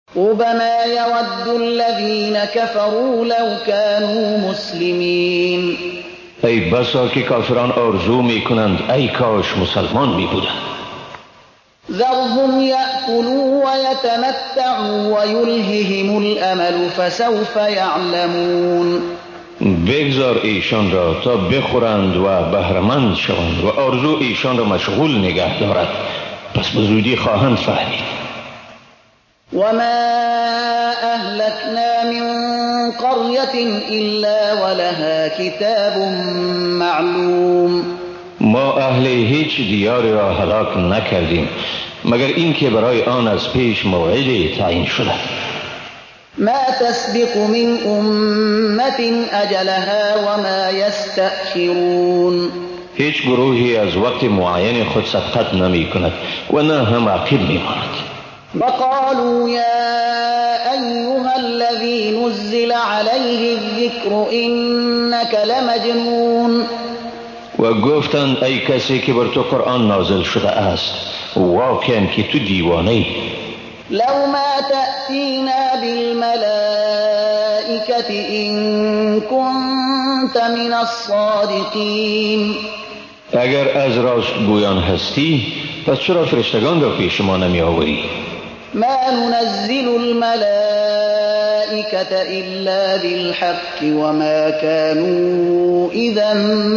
ربما يود الذين كفروا لو كانوا مسلمین. ای بسا که کافران آرزو می کنند ای کاش مسلمان می بودند. ذرهم یأکلوا و یتمتعوا و یلههم الامل فسوف یعلمون. بگذار ایشان را تا بخورند و بهره‌مند شوند و آرزو ایشان را مشغول نگه دارد، پس به زودی خواهند فهمید. وما أهلكنا من قرية إلا ولها کتاب معلوم. ما اهل هیچ دیاری را هلاک نکردیم مگر اینکه برای آن از پیش موعدی تعیین شده. ما تسبق من أمة أجلها وما يستأخرون. هیچ گروهی از وقت معین خود سبقت نمی کند و نه هم عقب می ماند. وقالوا يا أيها الذي نزل عليه الذكر إنك لمجنون. و گفتند ای کسی که بر تو قرآن نازل شده است واقعا که تو دیوانه‌ای. لو ما تأتينا بالملائكة إن كنت من الصادقين. اگر از راست گویان هستی پس چرا فرشتگان را پیش ما نمی آوری؟ ما ننزل الملائكة إلا بالحق وما كانوا إذا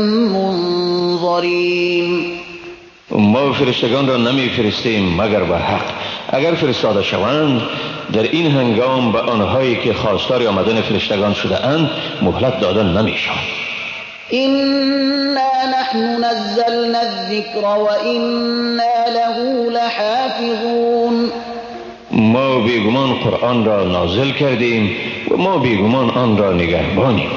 منظرين. ما فرشتگان را نمی فرستیم مگر به حق. اگر فرستاده شوند در این هنگام به آنهایی که خواستار آمدن فرشتگان شده اند مهلت دادن نمی شود. إنا نحن نزلنا الذكر وإنا له لحافظون. ما بیگمان قرآن را نازل کردیم و ما بیگمان آن را نگهبانیم.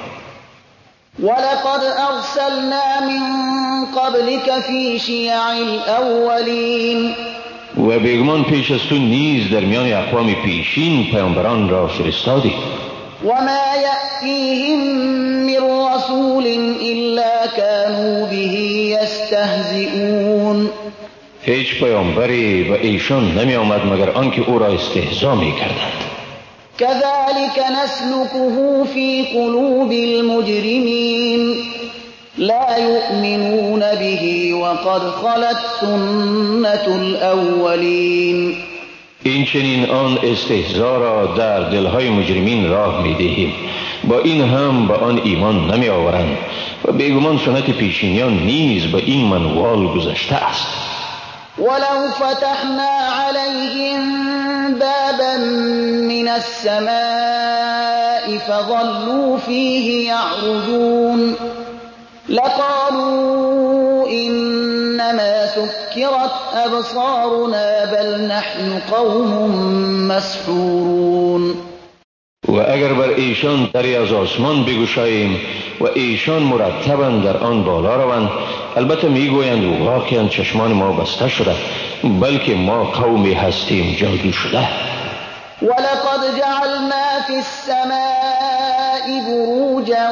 ولقد أرسلنا من قبلك في شيع الأولين. و بیگمان پیش از تو نیز در میان اقوام پیشین پیامبران را فرستادیم. وما يأتيهم من رسول إلا كانوا به يستهزئون. هیچ پیامبری به ایشان نمی آمد مگر آنکه او را استهزا می کردند. كذلك نسلكه في قلوب المجرمين لا يؤمنون به وقد خلت سنة الأولين. این چنین آن استهزا را در دلهای مجرمین راه می دهیم، با این هم به آن ایمان نمی آورند و بیگمان سنت پیشینیان نیز به این منوال گذشته است. ولو فتحنا عليهم بابا من السماء فظلوا فيه يعرجون لقالوا إنما سكرت أبصارنا بل نحن قوم مسحورون. و اگر بر ایشان دری از آسمان بگشاییم و ایشان مرتبا در آن بالا روند البته میگویند واقعا چشمان ما بسته شده بلکه ما قومی هستیم جادو شده. ولقد جعلنا في السماء بروجا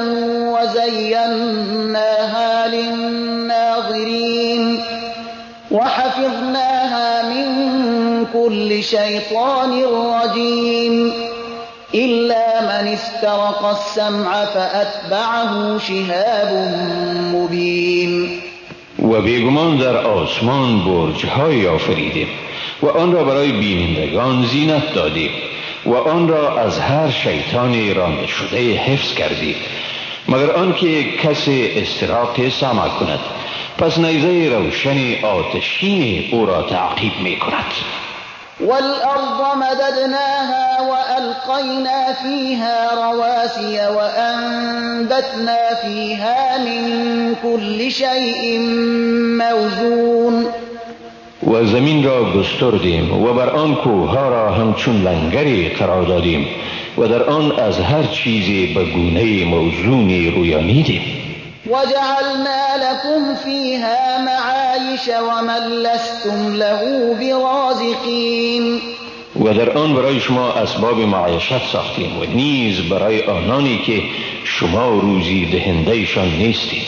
وزيناها للناظرين وحفظناها من كل شيطان رجيم إلا من استرق السمع فأتبعه شهاب مبين. و بیگمان در آسمان برج‌های آفریدیم و آن را برای بینندگان زینت دادیم و آن را از هر شیطانی رانده شده حفظ کردیم مگر آنکه کسی استراق سمع کند پس نیزه روشن آتشین او را تعقیب می کند. والأرض مددناها وألقينا فيها رواسي وأنبتنا فيها من كل شيء موزون. و زمین را گستردیم و بر آن کوهها را همچون لنگری قرار دادیم و در آن از هر چیزی به گونه موزونی رویانیدیم. وجعلنا لكم فيها معايش ومن لستم له برازقين. و در آن برای شما اسباب معیشت ساختیم و نیز برای آنانی که شما روزی دهندهشان نیستید.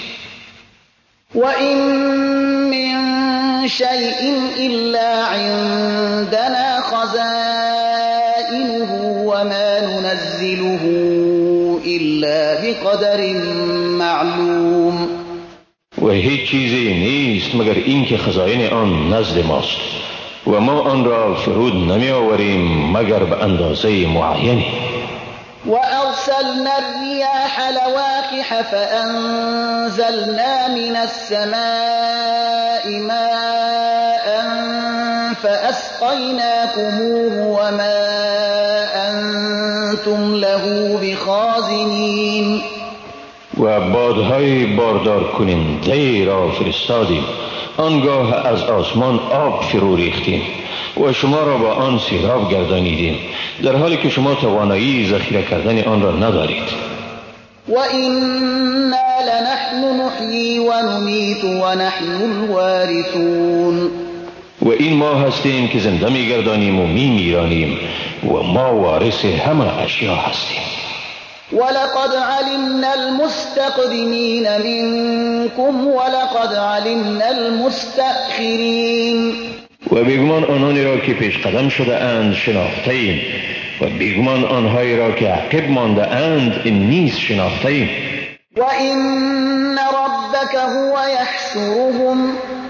وإن من شيء إلا عندنا خزائنه نعلمه وما ننزله إلا بقدر معلوم. و هیچ چیزی نیست مگر اینکه خزائن آن نزد ماست و ما آن را فرود نمی آوریم مگر به اندازه معینی. وأرسلنا الرياح لواقح فأنزلنا من السماء ماء فأسقيناكموه وما أنتم له بخازنين. و بادهای باردار کننده را فرستادیم، آنگاه از آسمان آب فرو ریختیم و شما را با آن سیراب گردانیدیم، در حالی که شما توانایی ذخیره کردن آن را ندارید. وَإِنَّا لَنَحْنُ نُحْيِي وَنُمِيتُ وَنَحْنُ الْوَارِثُونَ. و این ما هستیم که زنده می‌گردانیم و می‌میرانیم و ما وارث همه اشیا هستیم. وَلَقَدْ عَلِمْنَا الْمُسْتَقْدِمِينَ مِنكُمْ وَلَقَدْ عَلِمْنَا الْمُسْتَأْخِرِينَ. و بیگمان آنانی را که پیش قدم شده اند شناخته ایم و بیگمان آنهایی را که عقب مانده اند نیز شناخته ایم. وَإِنَّ رَبَّكَ هُوَ يَحْشُرُهُمْ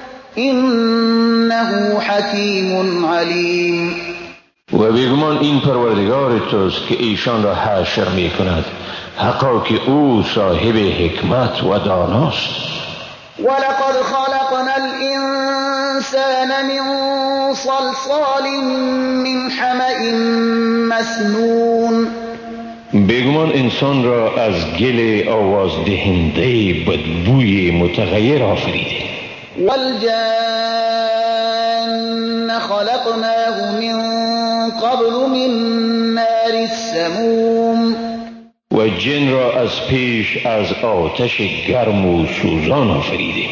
إِنَّهُ حَكِيمٌ عَلِيمٌ. و بیگمان این پروردگار توست که ایشان را حشر می کند، حقا که او صاحب حکمت و داناست. وَلَقَدْ خَلَقْنَا الْإِنسَانَ مِنْ صَلْصَالٍ مِنْ حَمَإٍ مَسْنُونٍ. بیگمان انسان را از گل آواز دهنده بدبوی متغیر آفریدیم. وَالْجَانَّ خَلَقْنَاهُ مِنْ قَبْلُ مِنْ نَارِ السَّمُومِ. و جن را از پیش از آتش گرم و سوزان آفریدیم.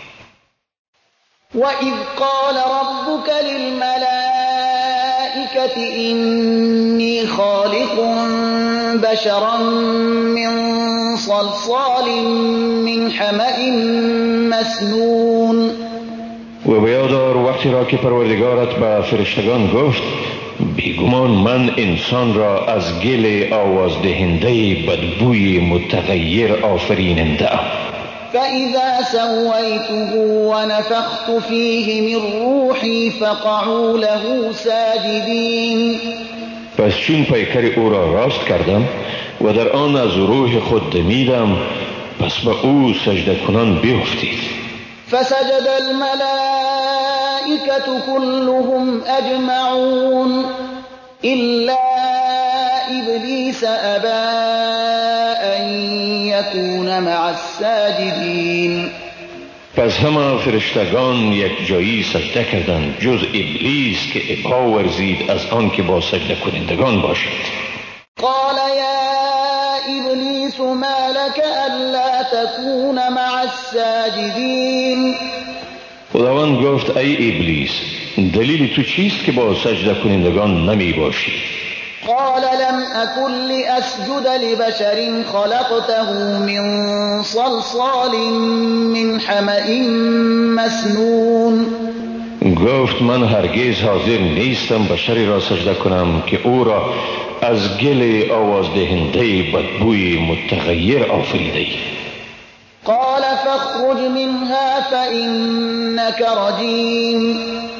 وَإِذْ قَالَ رَبُّكَ لِلْمَلَائِكَةِ إِنِّي خَالِقٌ بَشَرًا مِّن صَلْصَالٍ مِّنْ حَمَإٍ مسنون. و بیادار وقتی را که پروردگارت به فرشتگان گفت بیگمان من انسان را از گل آواز دهنده بدبوی متغیر آفریننده ام. فَإِذَا سَوَّيْتُهُ وَنَفَخْتُ فِيهِ مِنْ رُوحِي فَقَعُوا لَهُ سَاجِدِينَ. پس چون پیکر او را راست کردم و در آن از روح خود دمیدم، پس به او سجده کنان بیفتید. فسجد الملائكة كلهم أجمعون إلا إبليس أبى أن يكون مع الساجدين. پس همه فرشتگان یک جایی سجده کردند جز ابلیس که ابا ورزید از آن که با سجده کنندگان باشد. قال يا إبليس ما لك ألا تكون مع الساجدين. خداوند گفت ای ابلیس دلیل تو چیست که با سجده کنندگان نمی باشی؟ قال لم أكن لأسجد لبشر خلقته من صلصال من حمأ مسنون. گفت من هرگز حاضر نیستم بشری را سجده کنم که او را از گل آواز دهنده بدبوی متغیر آفریده ای. قال فاخرج منها فإنك رجيم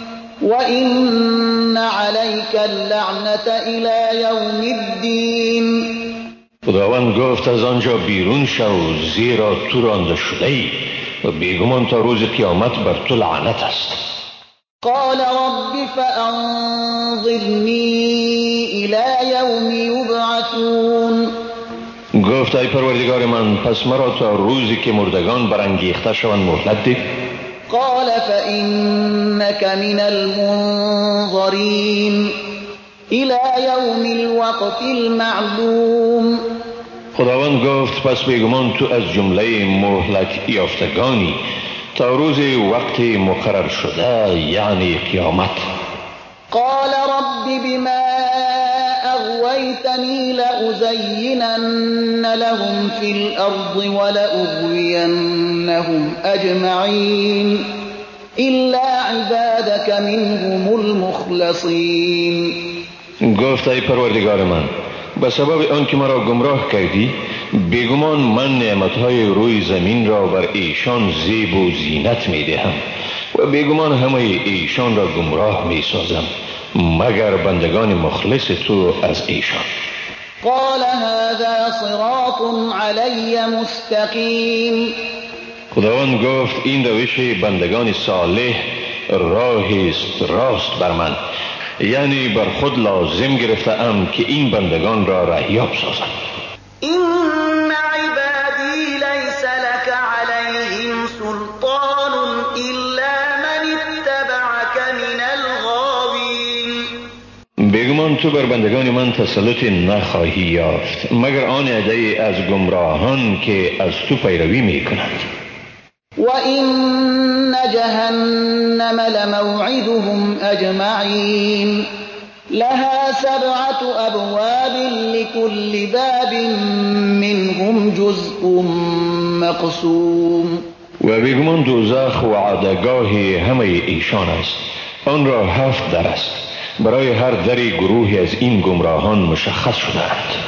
وإن عليك اللعنة إلى يوم الدين. خداوند گفت از آنجا بیرون شو زیرا تو رانده شده ای و بیگمان تا روز قیامت بر تو لعنت است. قال رب فأنظرني إلى يوم يبعثون. گفت ای پروردگار من پس مرا تا روزی که مردگان برانگیخته شوند مهلت ده. قال فإنك من المنظرين إلى يوم الوقت المعلوم. خداوند گفت پس بیگمان تو از جمله مهلت یافتگانی تا روز وقت مقرر شده یعنی قیامت. قال رب بما أغويتني لأزينن لهم في الأرض ولأغوينهم أجمعين إلا عبادك منهم المخلصين. گفت ای پروردگار من، به سبب آنکه مرا گمراه کردی، بیگمان من نعمتهای روی زمین را بر ایشان زیب و زینت می دهم و بیگمان همه ایشان را گمراه می سازم مگر بندگان مخلص تو از ایشان. قال هذا صراط علی مستقیم. خداوند گفت این روش بندگان صالح راهی است راست بر من، یعنی بر خود لازم گرفتم که این بندگان را رهیاب سازم. این عبادی لیس لک علیهم سلطان الا من اتبعک من الغاوین. بیگمان تو بر بندگان من تسلط نخواهی یافت مگر آن عده از گمراهان که از تو پیروی می کنند. و این جهنم لموعدهم اجمعین لها 7 ابواب لكل باب منهم جزء مقسوم. و بیگمان دوزخ وعدگاه همه ایشان است، آن را 7 در است، برای هر دری گروهی از این گمراهان مشخص شده‌اند.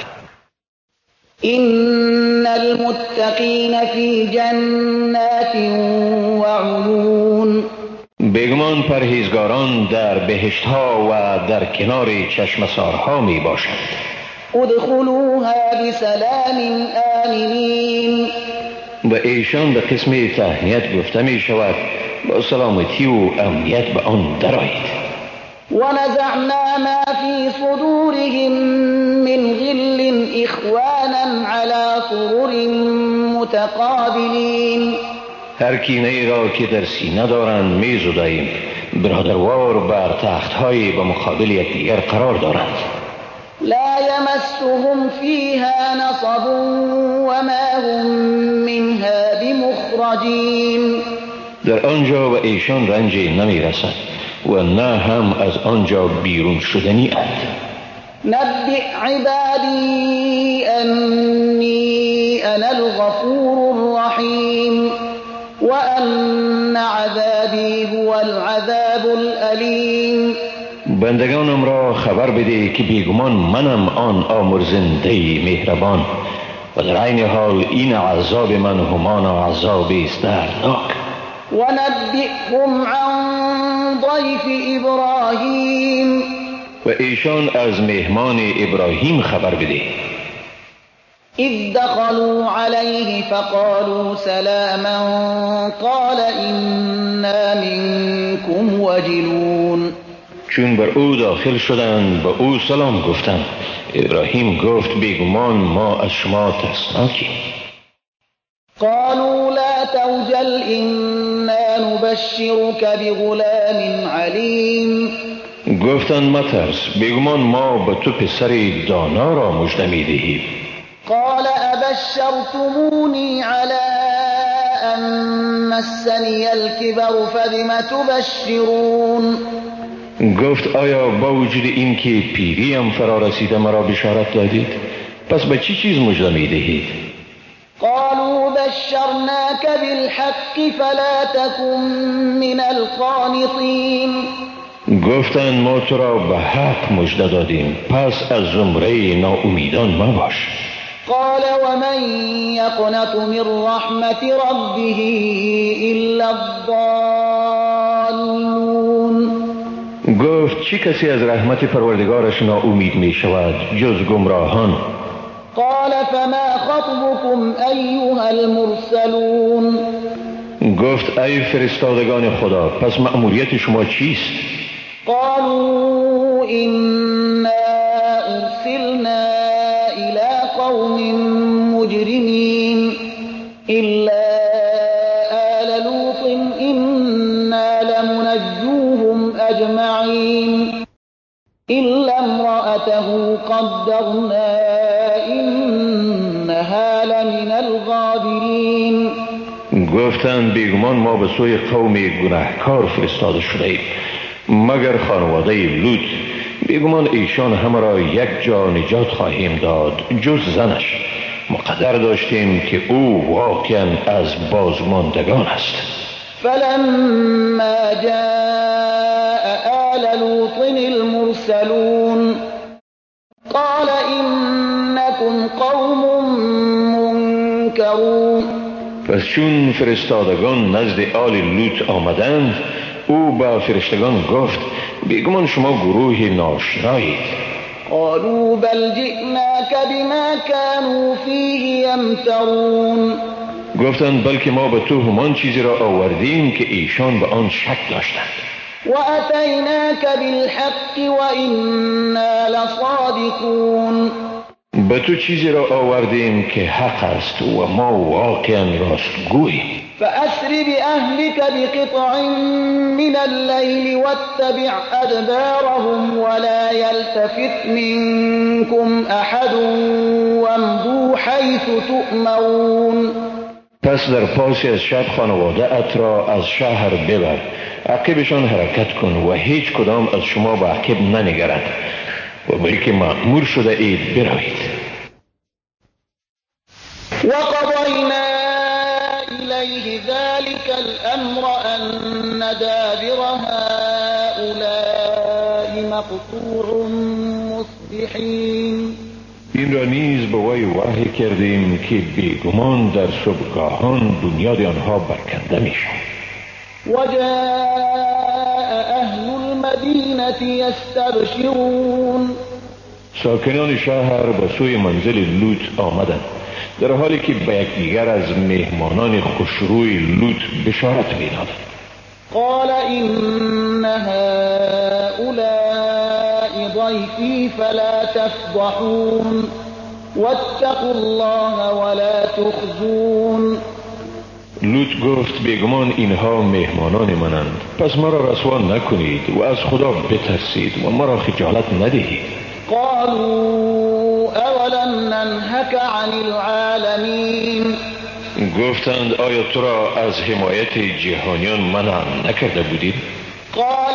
این المتقین فی جنات و عیون. بیگمان پرهیزگاران در بهشت‌ها و در کنار چشمسارها می باشند. ادخلوها بسلام آمنین. و ایشان به قسم تهنیت گفته می شود با سلامتی و امنیت به آن درآیید. ونزعنا ما في صدورهم من غل إخوانا على سرر متقابلين. هر کینه را که در سینه دارند می زداییم، برادروار بر تخت‌های به مقابل یکدیگر قرار دارند. لا يمسهم فيها نصب وما هم منها بمخرجين. در آنجا و ایشان رنجی نمی رسد و نه هم از آنجا بیرون شدنی اند. نبئ عبادی انی انا الغفور الرحیم و ان عذابی هو العذاب الالیم. بندگانم را خبر بده که بیگمان منم آن آمرزنده مهربان و در عین حال این عذاب من همان عذاب است دردناک. و نبئهم عن ضیف ابراهیم. و ایشان از مهمان ابراهیم خبر بده. اذ دخلوا علیه فقالوا سلاما قال انا منکم وجلون. چون بر او داخل شدند به او سلام گفتند، ابراهیم گفت بیگمان ما از شما ترسناکیم. قالوا لا توجل انا نبشرك بغلام علیم. گفتند مترس، بیگمان ما به تو پسری دانا را مژده می‌دهیم. قال ابشرتمونی علی ان مسنی الكبر فبم تبشرون. گفت آیا با وجود این که پیریم فرا رسیده مرا بشارت دادید، پس به چی چیز مژده می‌دهید؟ قالوا بشرناك بالحق فلا تكن من القانطين. گفتند ما تو را به حق مژده دادیم، پس از زمره ناامیدان مباش. قال ومن يقنط من رحمت ربه الا الضالون. گفت چی کسی از رحمت پروردگارش ناامید می شود جز گمراهان؟ قال فما خطبكم ایها المرسلون. گفت ای فرستادگان خدا، پس مأموریت شما چیست؟ قالوا انا ارسلنا الى قوم مجرمين الا آل لوط انا لمنجوهم اجمعين الا امرأته قدرنا انها لمن الغابرین. گفتند بیگمان ما به سوی قوم گناهکار فرستاده شده ایم مگر خانواده لوط، بیگمان ایشان همه را یک جا نجات خواهیم داد جز زنش، مقدر داشتیم که او واقعا از بازماندگان است. فلما جاء آل لوط المرسلون پس چون فرستادگان نزد آل لوط آمدند، او با فرشتگان گفت بیگمان شما گروه ناشنایید. قالوا بل جئناك بما كانوا فيه يمترون. گفتند بلکه ما به تو همان چیزی را آوردیم که ایشان به آن شک داشتند. وأتيناك بالحق وإنا لصادقون. به تو چیزی را آوردیم که حق است و ما واقعا راستگوییم. فأسر بأهلك بقطع من الليل واتبع أدبارهم ولا يلتفت منكم أحد وامضوا حيث تؤمرون. پس در پاسی از شب خانواده ات را از شهر ببر، عقبشان حرکت کن و هیچ کدام از شما به عقب ننگرند و بلکه مأمور شده اید بروید. وقضينا إليه ذلك الأمر أن دابر هؤلاء مقطوع مصبحين. این را نیز به وی وحی کردیم که بیگمان در صبحگاهان بنیاد آنها برکنده می شود. وجاء أهل المدينة يستبشرون. ساکنان شهر به سوی منزل لوط آمدند در حالی که به یکدیگر از مهمانان خوشروی لوط بشارت می‌دادند. قال إن هؤلاء ضيفي فلا تفضحون واتقوا الله ولا تخزون. لوط گفت بیگمان اینها مهمانان منند، پس ما را رسوا نکنید و از خدا بترسید و ما را خجالت ندهید. قالوا أولم ننهك عن العالمين. گفتند آیا تو را از حمایت جهانیان منع نکرده بودید؟ قال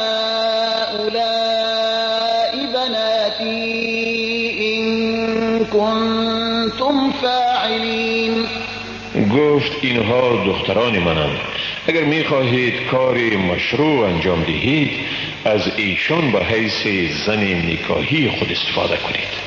هؤلاء بناتي إن كنتم فاعلين. گفت اینها دختران منند، اگر میخواهید کاری مشروع انجام دهید از ایشان به حیث زن نکاحی خود استفاده کنید.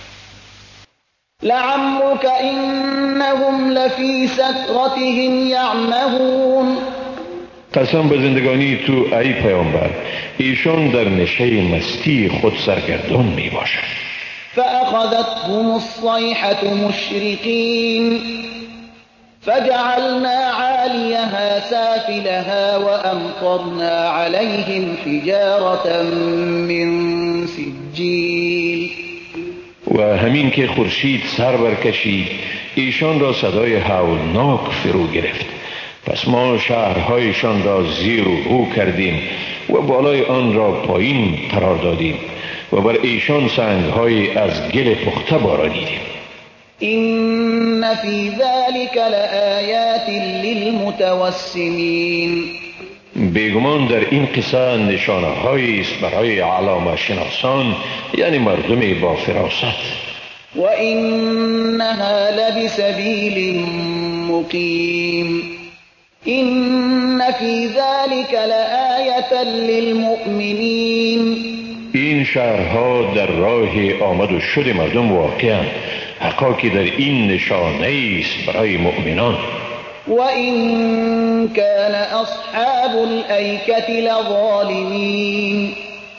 لعمرك إنهم لفي سكرتهم يعمهون. قسم به زندگانی تو ای پیامبر، ایشان در نشه مستی خود سرگردان می باشند. فأخذتهم الصيحة مشرقين فجعلنا عاليها سافلها وأمطرنا عليهم حجارة من سجيل. و همین که خورشید سر برکشید ایشان را صدای هولناک فرو گرفت، پس ما شهرهایشان را زیر و رو کردیم و بالای آن را پایین قرار دادیم و بر ایشان سنگهای از گل پخته بارانیدیم. إن في ذلك لآيات للمتوسمين. بیگمان در این قصه نشانه هایی است برای علامه شناسان، یعنی مردم با فراست. و اینها لبسبیل مقیم. این فی ذلك لآیة للمؤمنین. این شهرها در راه آمد و شد مردم واقعا، حقا که در این نشانه است برای مؤمنان. وَإِن كَانَ أَصْحَابُ الْأَيْكَةِ لَظَالِمِينَ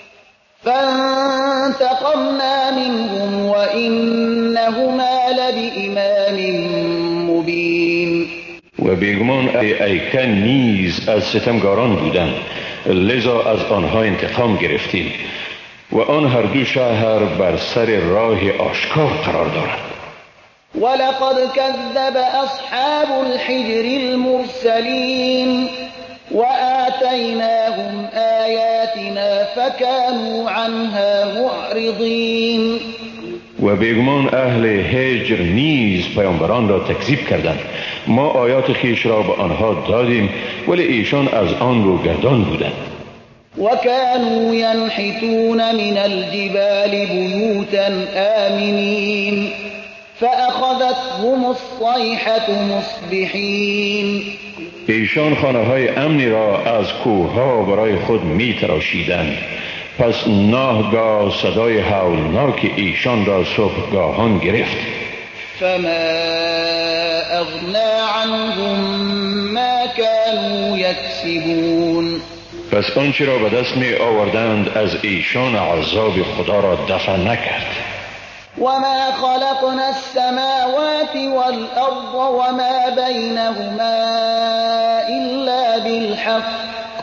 فَانْتَقَمْنَا مِنْهُمْ وَإِنَّهُمَا لَبِإِمَامٍ مُبِينٍ. و بیگمان ایکه نیز از ستمگاران بودند، لذا از آنها انتقام گرفتیم و آن هر دو شهر بر سر راه آشکار قرار دارند. ولقد كذب أصحاب الحجر المرسلين وآتيناهم آياتنا فكانوا عنها معرضين. و بیگمان اهل هجر نیز پیامبران را تکذیب کردند، ما آیات خویش را به آنها دادیم ولی ایشان از آن رو گردان بودند. وكانوا ينحتون من الجبال بيوتا آمنين فأخذتهم الصيحة مصبحين. ایشان خانه های امنی را از کوه ها برای خود می تراشیدند، پس ناگاه صدای هولناک ایشان را صبحگاهان گرفت. فما كفرنا عنهم ما كانوا يكسبون. پس آنچه را به دست می آوردند از ایشان عذاب خدا را دفع نکرد. وما خلقنا السماوات والأرض وما بينهما إلا بالحق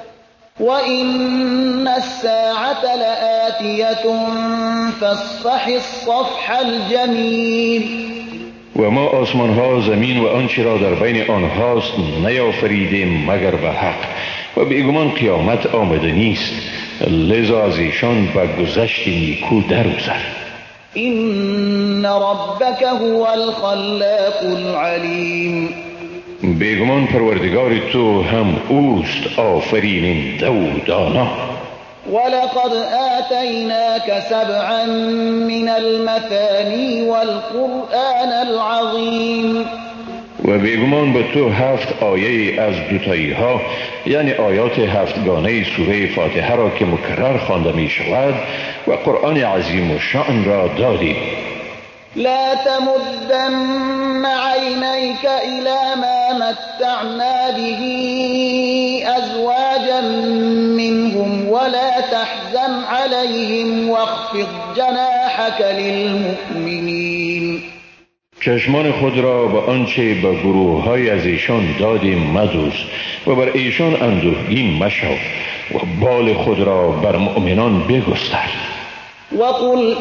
وإن الساعة لآتية فاصفح الصفح الجميل. و ما آسمان ها زمین و آنچه را در بین آنهاست نیافریدیم مگر به حق و بیگمان قیامت آمده نیست، لذا از ایشان به گذشت نیکو درگذر. إن ربك هو الخلاق العليم. بیگمان پروردگار تو هم اوست آفریننده و دانا. ولقد آتيناك سبعا من المثاني والقرآن العظيم. و بیگمان به تو 7 آیه از دوتایی ها یعنی آیات 7گانه سوره فاتحه را که مکرر خوانده می شود و قرآن عظیم و شأن را دادیم. لا تمدن عينيك إلى ما متعنا به أزواجا منهم ولا تحزن عليهم واخفض جناحك للمؤمنين. چشمان خود را به آنچه به گروه های از ایشان دادیم مدوز و بر ایشان اندوهگین مشو و بال خود را بر مؤمنان بگستر. وقل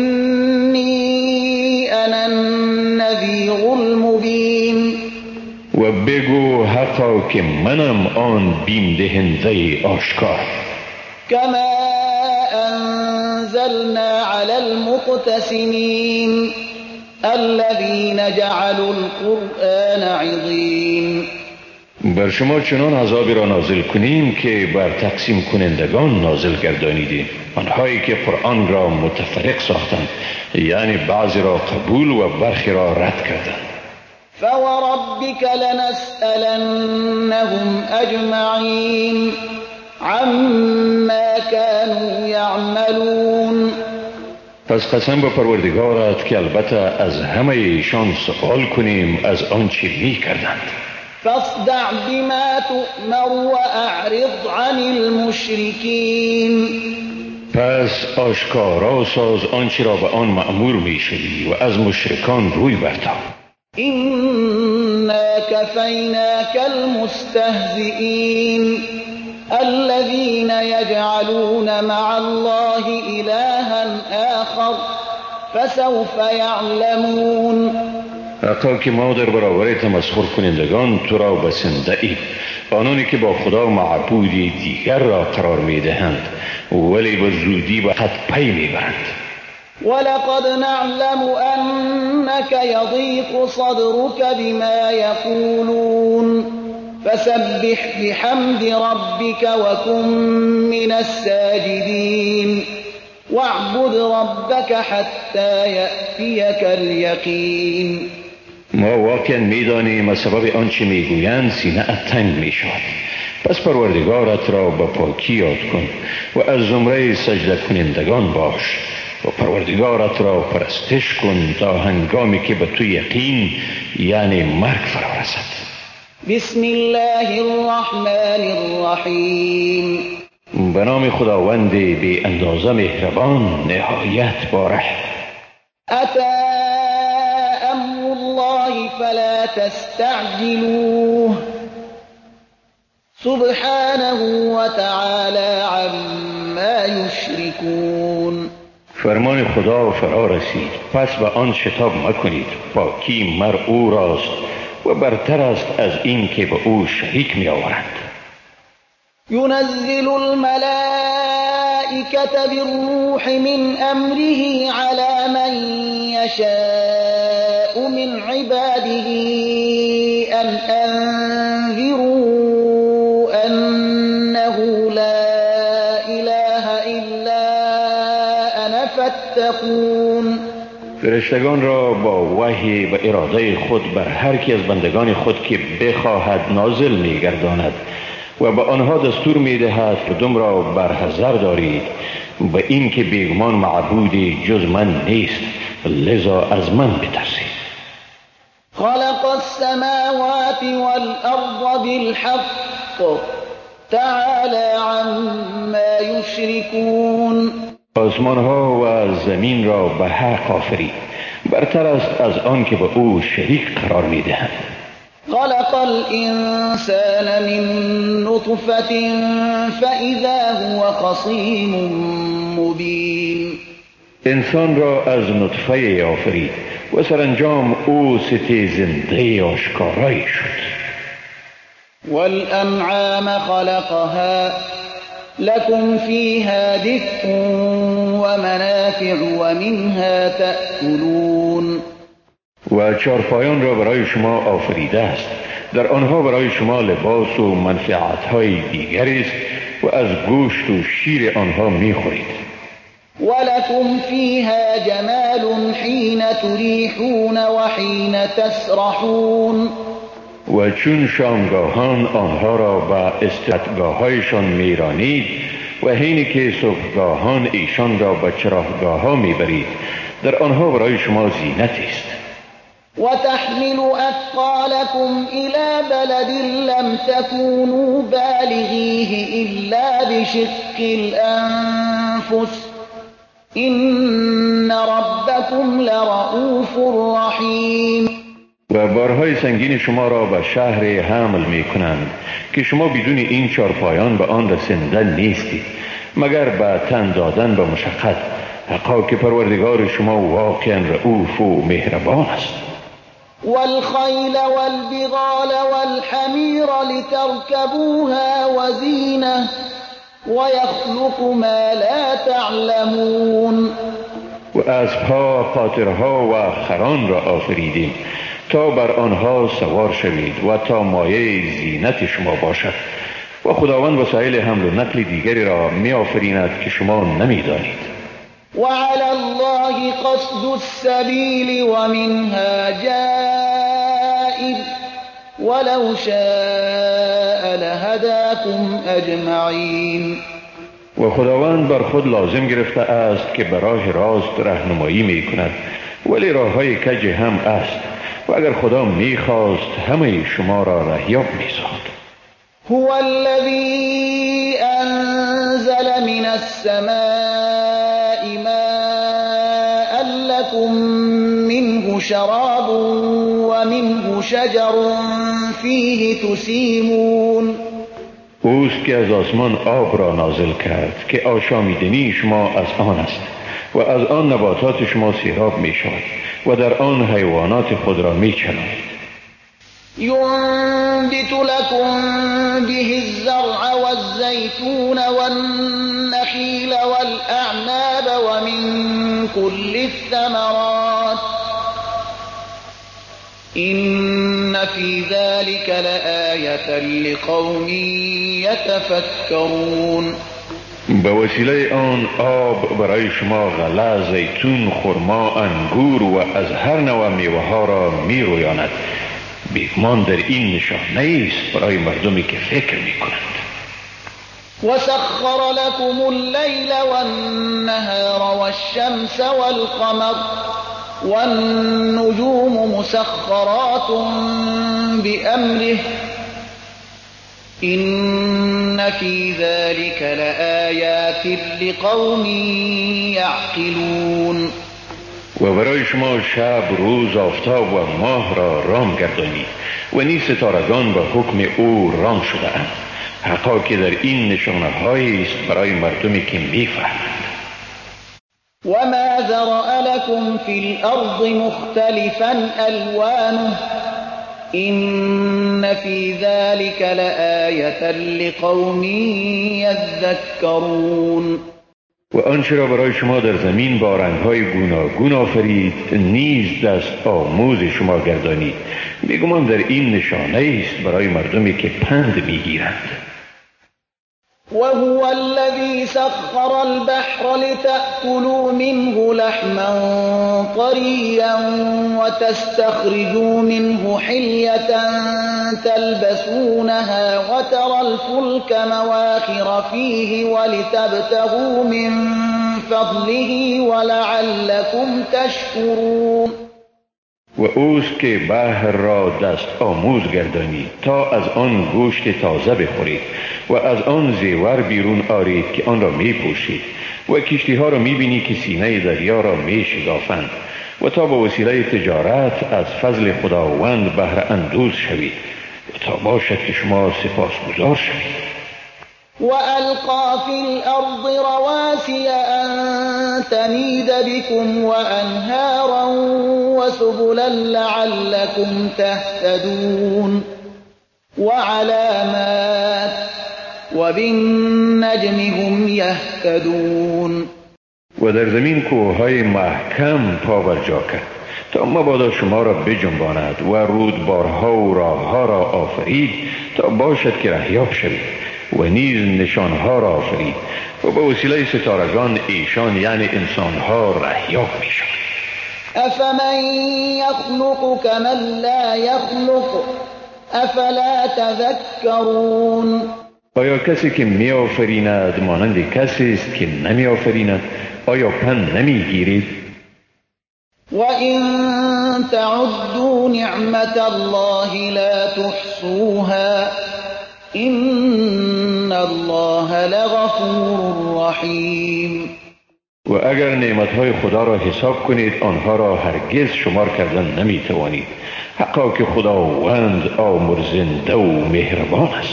إني أنا النذير المبين. و بگو حقا که منم آن بیم دهنده آشکار. كما أنزلنا على المقتسمين الذين جعلوا القرآن عضين. بر شما چنان عذابی را نازل کنیم که بر تقسیم کنندگان نازل گردانیدیم، آنهایی که قرآن را متفرق ساختند، یعنی بعضی را قبول و برخی را رد کردند. فوربك لنسألنهم أجمعين عما كانوا يعملون. پس قسم به پروردگارت که البته از همه ایشان سوال کنیم از آنچه می کردند. فاصدع بما تؤمر وأعرض عن المشركين. پس آشکارا ساز آنچه را به آن مأمور می شوی و از مشرکان روی برتاب. إنا كفيناك المستهزئين الذين يجعلون مع الله إلها آخر فسوف يعلمون. حقا که ما در برابر تمسخر کنندگان تو را بسنده ایم، آنانی که با خدا معبودی دیگر را قرار می دهند ولی به زودی به خط پی می برند. ولقد نعلم أنك يضيق صدرك بما يقولون فسبح بحمد ربك وكن من الساجدين واعبد ربك حتى يأتيك اليقين. ما واقعا میدانیم از سبب آنچه میگویند سینه‌ات تنگ میشود، پس پروردگارت را به پاکی یاد کن و از زمره سجده کنندگان باش و پروردگارت را پرستش کن تا هنگامی که به تو یقین یعنی مرگ فرا رسد. بسم الله الرحمن الرحیم. به نام خداوند بی اندازه مهربان نهایت باره. أتى أمر الله فلا تستعجلوه سبحانه وتعالى عما يشركون. فرمان خدا فرا رسید، پس به آن شتاب مکنید، پاکی مر او راست و برتر است از این که به او شریک می آورند. ينزل الملائكة بالروح من أمره على من يشاء من عباده أن أنذروا أنه لا إله إلا أنا فاتقون. فرشتگان را با وحی به اراده خود بر هر کی از بندگان خود که بخواهد نازل می گرداند و به آنها دستور می دهد مردم را برحذر دارید به این که بیگمان معبودی جز من نیست، لذا از من بترسید. خلق السماوات والأرض بالحق تعالى عما يشركون. آسمان ها و زمین را به حق آفرید، برتر است از آن که به او شریک قرار می دهند. خلق الإنسان من نطفة فإذا هو خصيم مبين. انسان را از نطفه آفرید و سرانجام او ستیزنده آشکارایی شد. والأنعام خلقها لكم فيها دفء ومنافع ومنها تأكلون. و چارپایان را برای شما آفریده است، در آنها برای شما لباس و منفعت‌های دیگری است و از گوشت و شیر آنها می‌خورید. ولكم فيها جمال حين تريحون وحين تسرحون. و چون شامگاهان آنها را به استراحتگاه‌هایشان میرانید و حینی که صبحگاهان ایشان را به چراگاه‌ها میبرید، در آنها برای شما زینتی است. وتحمل أثقالكم إلى بلد لم تكونوا بالغيه إلا بشق الأنفس إن ربكم لرؤوف رحیم. و بارهای سنگین شما را به شهر حمل می کنند که شما بدون این چارپایان به آن رسیدن نیستید مگر به تن دادن به مشقت. حقا که پروردگار شما واقعا رؤوف و مهربان است. والخيل والبغال والحمير لتركبوها وزينة ويخلق ما لا تعلمون. و اسبها، قاطرها و خران را آفریدیم تا بر آنها سوار شوید و تا مایه زینت شما باشد. و خداوند وسایل حمل و نقل دیگری را می آفریند که شما نمی دانید. وعلى الله قصد السبيل ومنها جائر ولو شاء لهداكم اجمعین. و خداوند بر خود لازم گرفته است که به راه راست راهنمایی می کند، ولی راه های کج هم است و اگر خدا می خواست همه شما را رهیاب می ساخت. هو الذي انزل من السماء ماء لكم منه شراب ومنه شجر فيه تسيمون. اوست که از آسمان آب را نازل کرد که آشامیدنی شما از آن است و از آن نباتات شما سیراب می شود و در آن حیوانات خود را می چرانید. ينبت لكم به الزرع والزيتون والنخيل والأعناب ومن كل الثمرات إن في ذلك لآية لقوم يتفكرون. به وسیله آن آب برای شما غله، زیتون، خرما، انگور و از هر نوع میوه ها را می رویاند. بیگمان در این نشانه است برای مردمی که فکر می کنند. وسخر لكم الليل والنهار والشمس والقمر والنجوم مسخرات بأمره إن في ذلك لآيات لقوم يعقلون. و برای شما شب، روز، آفتاب و ماه را رام گردانید و نیز ستارگان به حکم او رام شده اند. حقا که در این نشانه هایی است برای مردمی که می‌فهمند. وما ذرأ لكم في الأرض مختلفا ألوانه إن في ذلك لآية لقوم يذكرون. و آنچه را برای شما در زمین با رنگ‌های گوناگون آفرید نیز دست آموز شما گردانید. بیگمان در این نشانه است برای مردمی که پند می‌گیرند. وهو الذي سخر البحر لتأكلوا منه لحما طريا وتستخرجوا منه حلية تلبسونها وترى الفلك مواخر فيه ولتبتغوا من فضله ولعلكم تشكرون. و اوست که بحر را دست آموز گردانید تا از آن گوشت تازه بخورید و از آن زیور بیرون آرید که آن را می پوشید و کشتی ها را می بینی که سینه دریا را می شگافند و تا با وسیله تجارت از فضل خداوند بهره اندوز شوید و تا باشد که شما سپاسگزار شوید. وألقى في الأرض رواسي أن تميد بكم وأنهارا وسبلا لعلكم تهتدون وعلامات وبالنجم هم يهتدون. و در زمین کوههای محکم پابرجا کرد تا مبادا شما را بجنباند و رودبارها و راهها را آفرید تا باشد که رهیاب شوید و نیز نشانها را آفرید و به وسیله ستارگان ایشان یعنی انسانها رهیاب می شود. افمن یخلق کمن لا یخلق افلا تذکرون. آیا کسی که می آفریند مانند کسی است که نمی آفریند؟ آیا پند نمی گیرید؟ و این تعدوا نعمت الله لا تحصوها ان الله لغفور رحیم. و اگر نعمتهای خدا را حساب کنید آنها را هرگز شمار کردن نمی توانید، حقا که خداوند آمرزنده و مهربان است.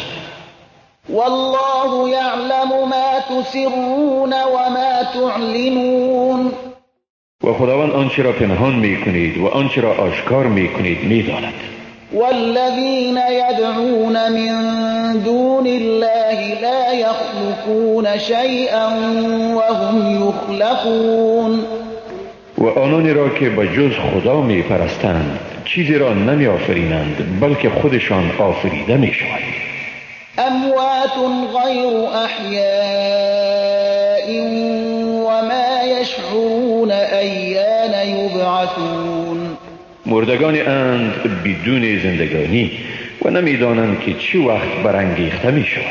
والله یعلم ما تسرون و ما تعلنون. و خداوند آنچه را پنهان می کنید و آنچه را آشکار می کنید می داند. والذین یدعون من دون الله لا یخلقون شیئا وهم یخلقون. و آنانی را که به جز خدا می پرستند چیزی را نمی آفرینند بلکه خودشان آفریده می شوند. اموات غیر احیاء وما یشعرون ایان یبعثون. مردگانی اند بدون زندگانی و نمیدانند که چه وقت برانگیخته می شوند.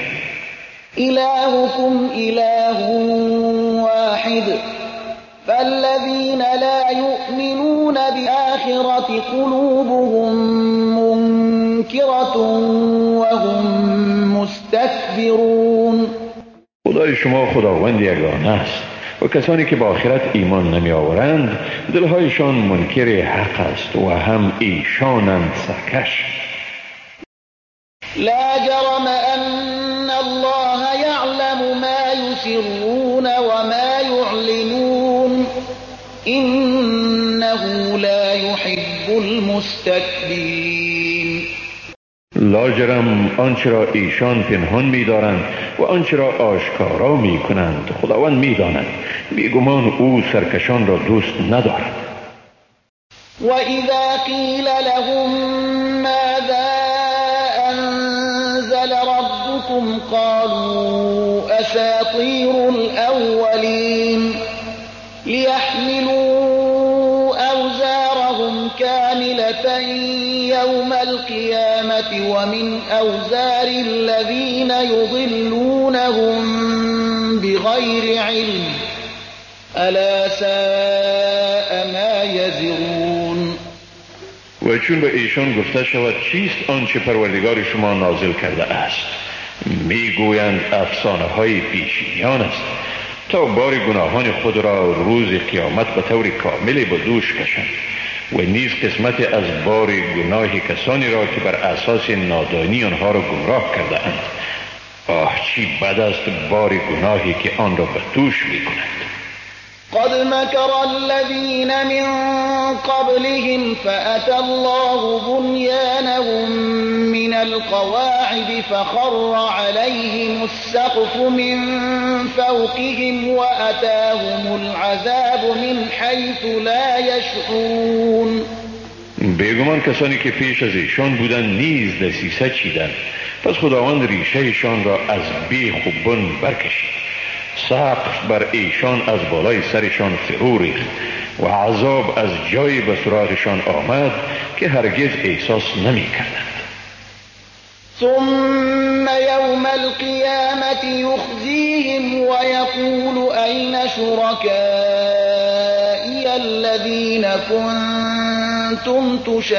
الهکم اله واحد فالذین لا یؤمنون بالآخرة قلوبهم منکرة وهم مستكبرون. خدای شما خداوند یگانه است و کسانی که با آخرت ایمان نمی آورند دلهایشان منکر حق است و هم ایشانند سرکش. لا جرم ان الله یعلم ما یسرون و ما یعلنون انه لا یحب المستكبرین. لاجرم آنچه را ایشان پنهان می دارند و آنچه را آشکارا می کنند خداوند می داند، بیگمان او سرکشان را دوست ندارد. و اذا قیل لهم ماذا انزل ربكم قالوا اساطیر الاولین لیحملوا اوزارهم كاملة يوم القيامة ومن أوزار الذين يضلونهم بغير علم ألا ساء ما يزرون. و چون به ایشان گفته شود چیست آنچه پروردگار شما نازل کرده است میگویند افسانه های پیشینیان است تا بار گناهان خود را روز قیامت به طور کامل به دوش کشند و نیز قسمت از بار گناه کسانی را که بر اساس نادانی آنها را گمراه کرده اند. آه چی بد است بار گناهی که آن را به دوش می کند. قد مكر الذين من قبلهم فأتى الله بنيانهم من القواعد فخر عليهم السقف من فوقهم وأتاهم العذاب من حيث لا يشعرون. بیگمان کسانی که پیش از ایشان بودند نیز دسیسه چیدند، پس خداوند ریشهشان را از بیخ و بن برکشید. سقف بر ایشان از بالای سرشان فرو ریخت و عذاب از جای به سراغشان آمد که هرگز احساس نمی کردند. ثم يوم القيامة يخزيهم ويقول أين شركائي الذين كنتم كنتم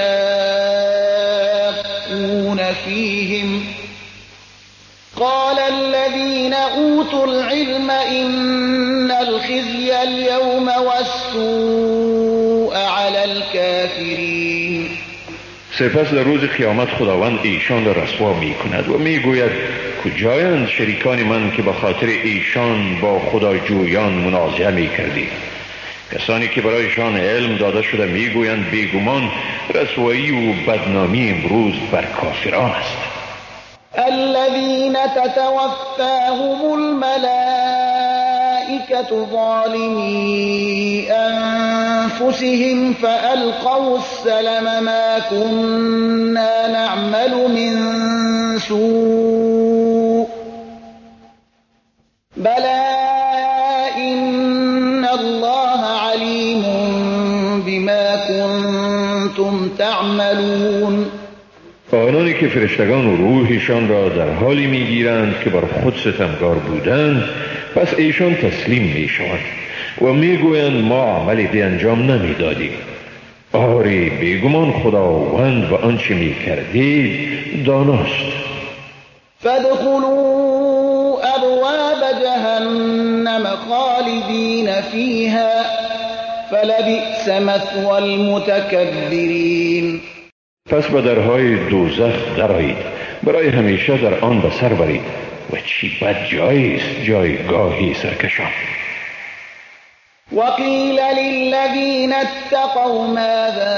تشاقون فيهم قال الذين أوتوا العلم إن الخزي اليوم والسوء على الكافرین. سپس در روز قیامت خداوند ایشان را رسوا می کند و می گوید کجایند شریکان من که به خاطر ایشان با خداجویان منازعه می کردید؟ کسانی که برایشان علم داده شده می گویند بیگمان رسوایی و بدنامی امروز بر کافران است. الذين تتوفاهم الملائكة ظالمي أنفسهم فألقوا السلم ما كنا نعمل من سوء بلى إن الله عليم بما كنتم تعملون. آنانی که فرشتگان روحشان را در حالی میگیرند که بر خود ستمگار بودند پس ایشان تسلیم میشوند و میگویند ما عملی به انجام نمیدادیم. آری بیگمان خداوند و آنچه میکردید داناست. فادخلوا ابواب جهنم خالدین فیها فلبئس مثوى المتکبرین. پس به درهای دوزخ درآیید، برای همیشه در آن به سر برید و چی بد جایی است جایگاهی سرکشان. وقیل للذین اتقوا ماذا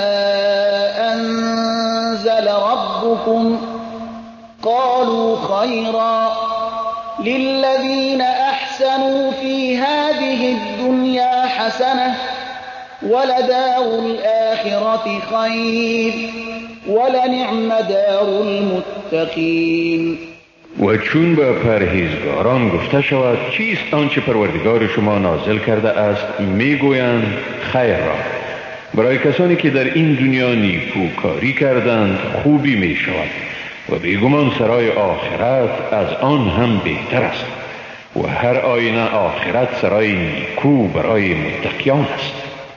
انزل ربكم قالوا خيرا للذین احسنوا في هذه الدنيا حسنة ولدار الآخرة خير ولنعم دار المتقین. و چون به پرهیزگاران گفته شود چیست آنچه پروردگار شما نازل کرده است میگویند خیر را. برای کسانی که در این دنیا نیکوکاری کردند خوبی می شود و بیگمان سرای آخرت از آن هم بهتر است و هر آینه آخرت سرای نیکو برای متقیان است.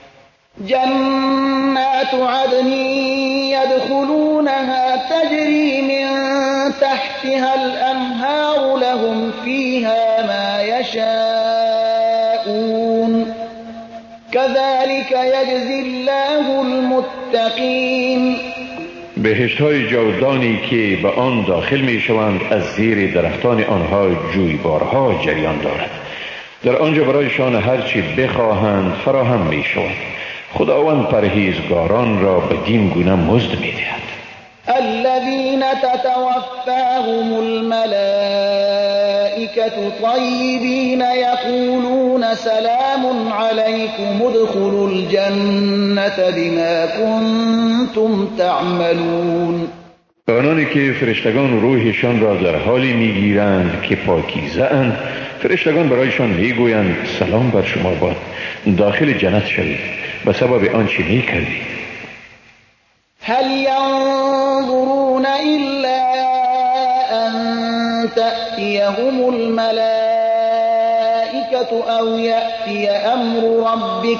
جنات عدن يدخلونها تجري من تحتها الأنهار لهم فيها ما يشاءون كذلك يجزي الله المتقين. بهشت‌های جاودانی که به آن داخل می شوند از زیر درختان آنها جویبارها جریان دارد. در آنجا برایشان هرچی بخواهند فراهم می شود. خداوند پرهیزگاران را بدین گونه مزد می دهد. الذين تتوفاهم الملائكة طيبين يقولون سلام عليكم ادخلوا الجنة بما كنتم تعملون. آنانی که فرشتگان روحشان را در حالی میگیرند که پاکیزه اند فرشتگان برایشان میگویند سلام بر شما باد، داخل جنت شوید به سبب آنچه میکردید. هل ينظرون إلا أن تأتيهم الملائكة أو يأتي أمر ربك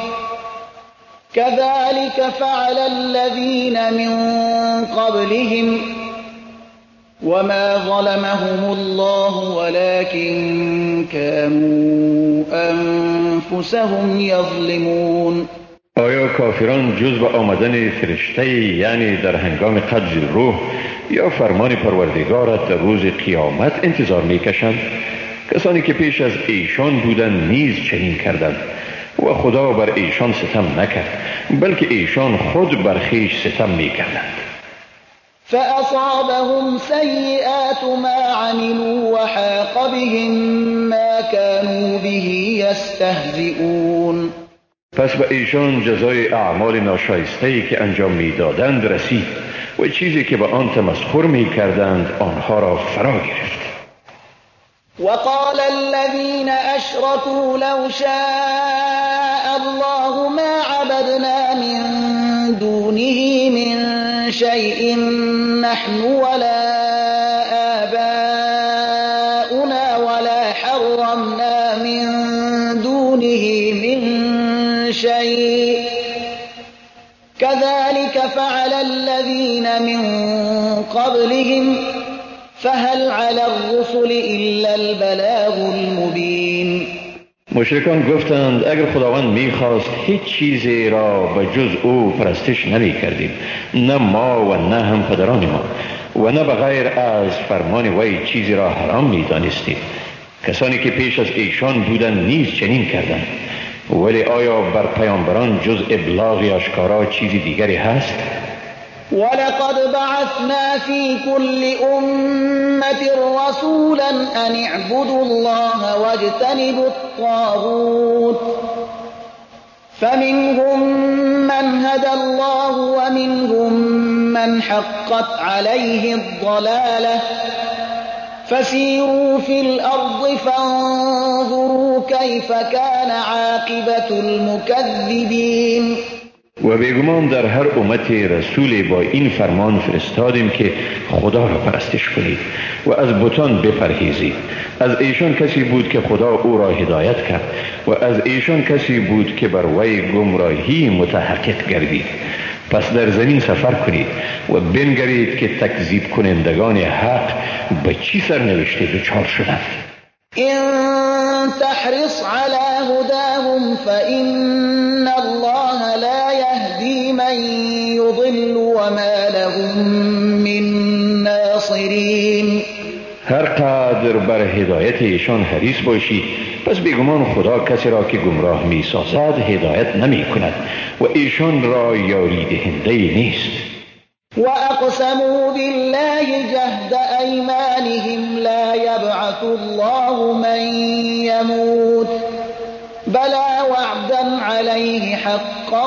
كذلك فعل الذين من قبلهم وما ظلمهم الله ولكن كانوا أنفسهم يظلمون. آیا کافران جز به آمدن فرشته یعنی در هنگام قبض روح یا فرمان پروردگارت در روز قیامت انتظار میکشند؟ کسانی که پیش از ایشان بودند نیز چنین کردند و خدا بر ایشان ستم نکرد بلکه ایشان خود بر خویش ستم میکردند. فأصابهم سيئات ما عملوا وحاق بهم ما كانوا به يستهزئون. پس به ایشان جزای اعمال ناشایسته‌ای که انجام میدادند رسید و چیزی که به آن تمسخر میکردند آنها را فرا گرفت. وقال الذين أشركوا لو شاء الله ما عبدنا من دونه من شيء نحن ولا آباؤنا ولا حرمنا من دونه من شيء كذلك فعل الذين من قبلهم فهل على الرسل إلا البلاغ المبین. مشرکان گفتند اگر خداوند می‌خواست هیچ چیزی را به جز او پرستش نمی‌کردیم، نه ما و نه هم پدران ما، و نه بغیر از فرمان وی چیزی را حرام می‌دانستیم. کسانی که پیش از ایشان بودند نیز چنین کردند. ولی آیا بر پیامبران جز ابلاغ آشکارا چیزی دیگری هست؟ ولقد بعثنا في كل أمة رسولا أن اعبدوا الله واجتنبوا الطاغوت فمنهم من هدى الله ومنهم من حقت عليه الضلالة فسيروا في الأرض فانظروا كيف كان عاقبة المكذبين. و بیگمان در هر امت رسول با این فرمان فرستادیم که خدا را پرستش کنید و از بتان بپرهیزید. از ایشان کسی بود که خدا او را هدایت کرد و از ایشان کسی بود که بر وی گمراهی متحقق گردید. پس در زمین سفر کنید و بنگرید که تکذیب کنندگان حق به چی سرنوشته دچار شدند. إن تحرص على هداهم فإن الله لا يهدي من يضل وما لهم من ناصرين. هر قدر بر هدایت ایشان حریص باشی، پس بیگمان خدا کسی را که گمراه می سازد هدایت نمی کند و ایشان را یاری دهنده نیست. وأقسموا بالله جهد أيمانهم لا يبعث الله من يموت بلى وعدا عليه حقا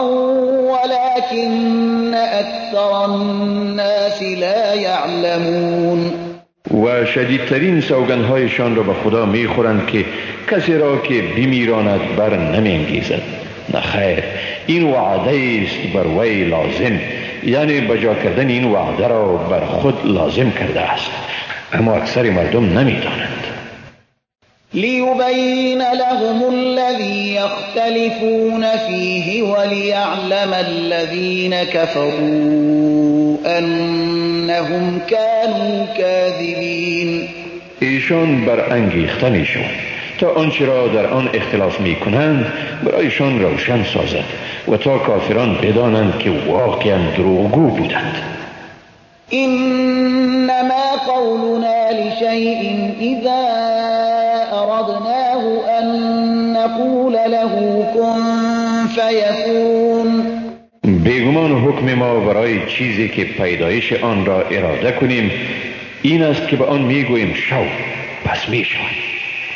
ولكن أكثر الناس لا يعلمون. و شدیدترین سوگندهایشان را به خدا میخورند که کسی را که بمیراند بر نمیانگیزد. نه خیر، این وعده است بر وی لازم، یعنی بجا کردن این وعده را بر خود لازم کرده است، اما اکثر مردم نمیدانند. ليبين لهم الذي يختلفون فيه وليعلم الذين كفروا أنهم كانوا كاذبين. ایشان برانگیخته میشوند تا آنچه را در آن اختلاف میکنند برایشان روشن سازد و تا کافران بدانند که واقعا دروغگو بودند. إنما قولنا لشيء إذا أردناه أن نقول له كن فيكون. بیگمان حکم ما برای چیزی که پیدایش آن را اراده کنیم این است که به آن میگوییم شو، پس میشود.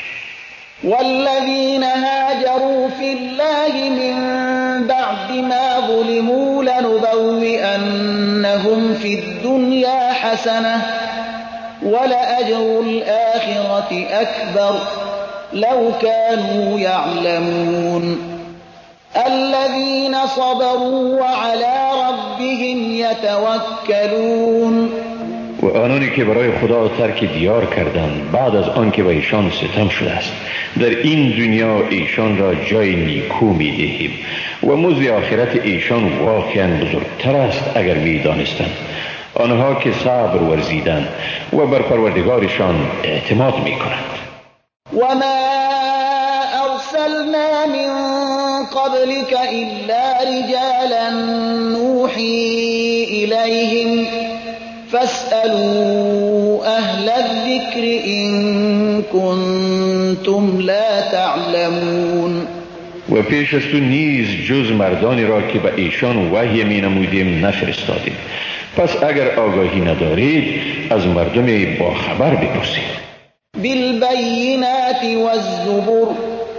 والذين هاجروا في الله من بعد ما ظلموا لنبوئنهم في الدنيا حسنة ولأجر الآخرة أكبر لو كانوا يعلمون. الذين صبروا وعلى ربهم يتوكلون. و آنانی که برای خدا ترک دیار کردند بعد از آن که به ایشان ستم شده است، در این دنیا ایشان را جای نیکو می دهیم و مزد آخرت ایشان واقعا بزرگتر است اگر می دانستند. آنها که صبر ورزیدند و بر پروردگارشان اعتماد می کنند. وما أرسلنا من قبلك إلا رجالا نوحي إليهم فاسألوا أهل الذكر إن كنتم لا تعلمون. و پیش از تو نیز جز مردانی را که به ایشان وحی می نمودیم نفرستادیم، پس اگر آگاهی ندارید از مردم با خبر بپرسید. بالبينات والزبر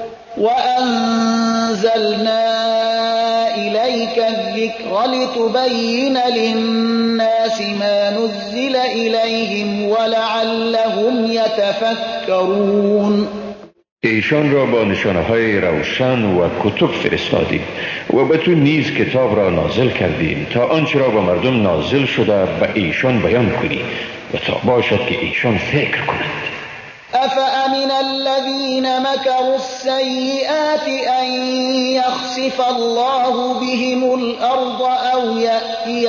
وأنزلنا إليك الذكر لتبين للناس ما نزل إليهم ولعلهم يتفكرون. ایشان را با نشانه‌های روشن و کتب فرستادیم و به تو نیز کتاب را نازل کردیم تا آنچه را به مردم نازل شده به ایشان بیان کنی و تا باشد که ایشان فکر کنند. أفأمن الذين مكروا السيئات أن يخسف الله بهم الأرض أو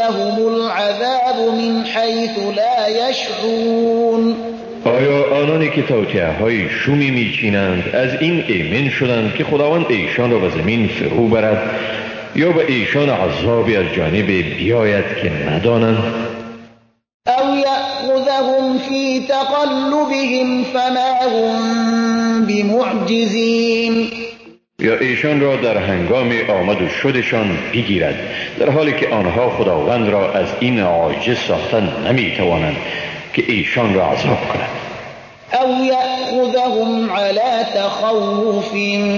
يأخذهم العذاب من حيث لا يشعرون. آیا آنانی که توطئه‌های شومی میچینند از این ایمن شدند که خداوند ایشان را به زمین فرو برد یا به ایشان عذابی از جانب بیاید که ندانند؟ او یأخذهم فی تقلبهم فما هم بمعجزین، یا ایشان را در هنگام آمد و شدشان بگیرد در حالی که آنها خداوند را از این عاجز ساختن نمیتوانند که ایشان را عذاب کند. او یأخذهم علی تخوف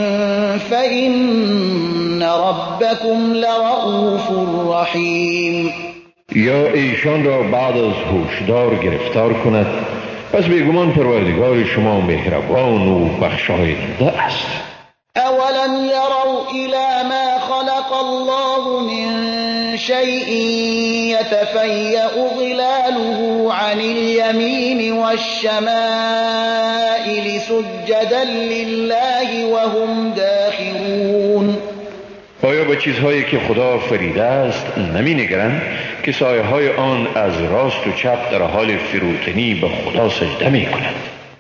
فإن ربکم لرؤوف رحیم، یا ایشان را بعد از هوشدار گرفتار کند، پس بیگمان پروردگار شما مهربان و بخشاینده است. اولم يروا إلى ما خلق الله من شيء يتفيأ ظلاله عن اليمين والشمائل سجدا لله وهم داخرون. آیا به چیزهایی که خدا فریده است نمی نگرند که سایه های آن از راست و چپ در حال فروتنی به خدا سجده می کنند؟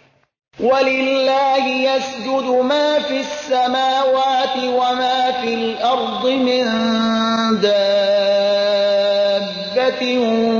ولله يسجد ما في السماوات وما في الأرض من دابة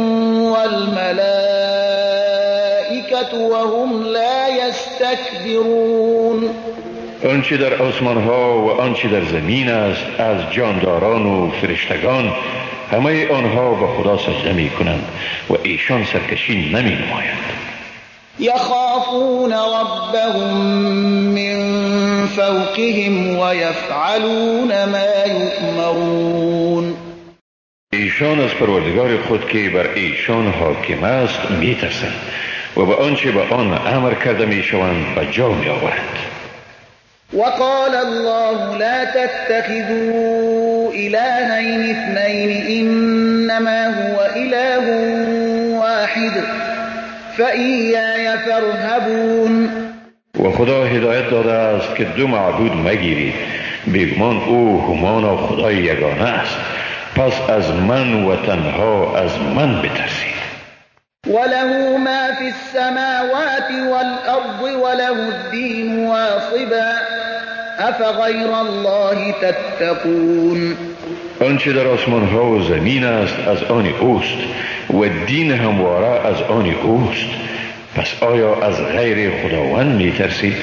والملائكة وهم لا يستكبرون. آنچه در آسمان ها و آنچه در زمین است از جانداران و فرشتگان همه آنها به خدا سجده می کنند و ایشان سرکشی نمی نمایند. يخافون ربهم من فوقهم ويفعلون ما يؤمرون. ایشان از پروردگار خود که بر ایشان حاکم است می ترسند و به آنچه به آن امر کرده می شوند به جا می آورند. وقال الله لا تتخذوا إلهين اثنين إنما هو إله واحد فإياي فارهبون. و خدا هدایت داده است که دو معبود مگیرید، بیگمان او همان خدای یگانه است، پس از من و تنها از من بترسید. وله ما في السماوات والأرض وله الدين واصبا أفغير الله تتقون. آنچه در آسمان ها و زمین است از آن اوست و دین همواره از آن اوست، پس آیا از غیر خداوند می ترسید؟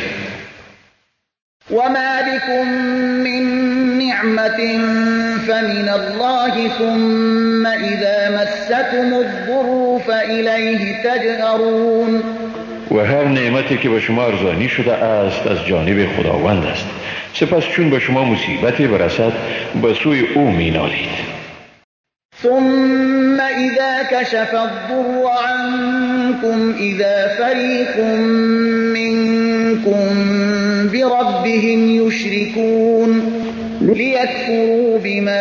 وما بكم من نعمة فمن الله ثم إذا مستكم الضر فإليه تجأرون. و هر نعمتی که به شما ارزانی شده است از جانب خداوند است، سپس چون به شما مصیبتی برسد به سوی او می نالید. ثم إذا كشف الضر عنكم إذا فريق منكم بربهم يشركون ليكفروا بما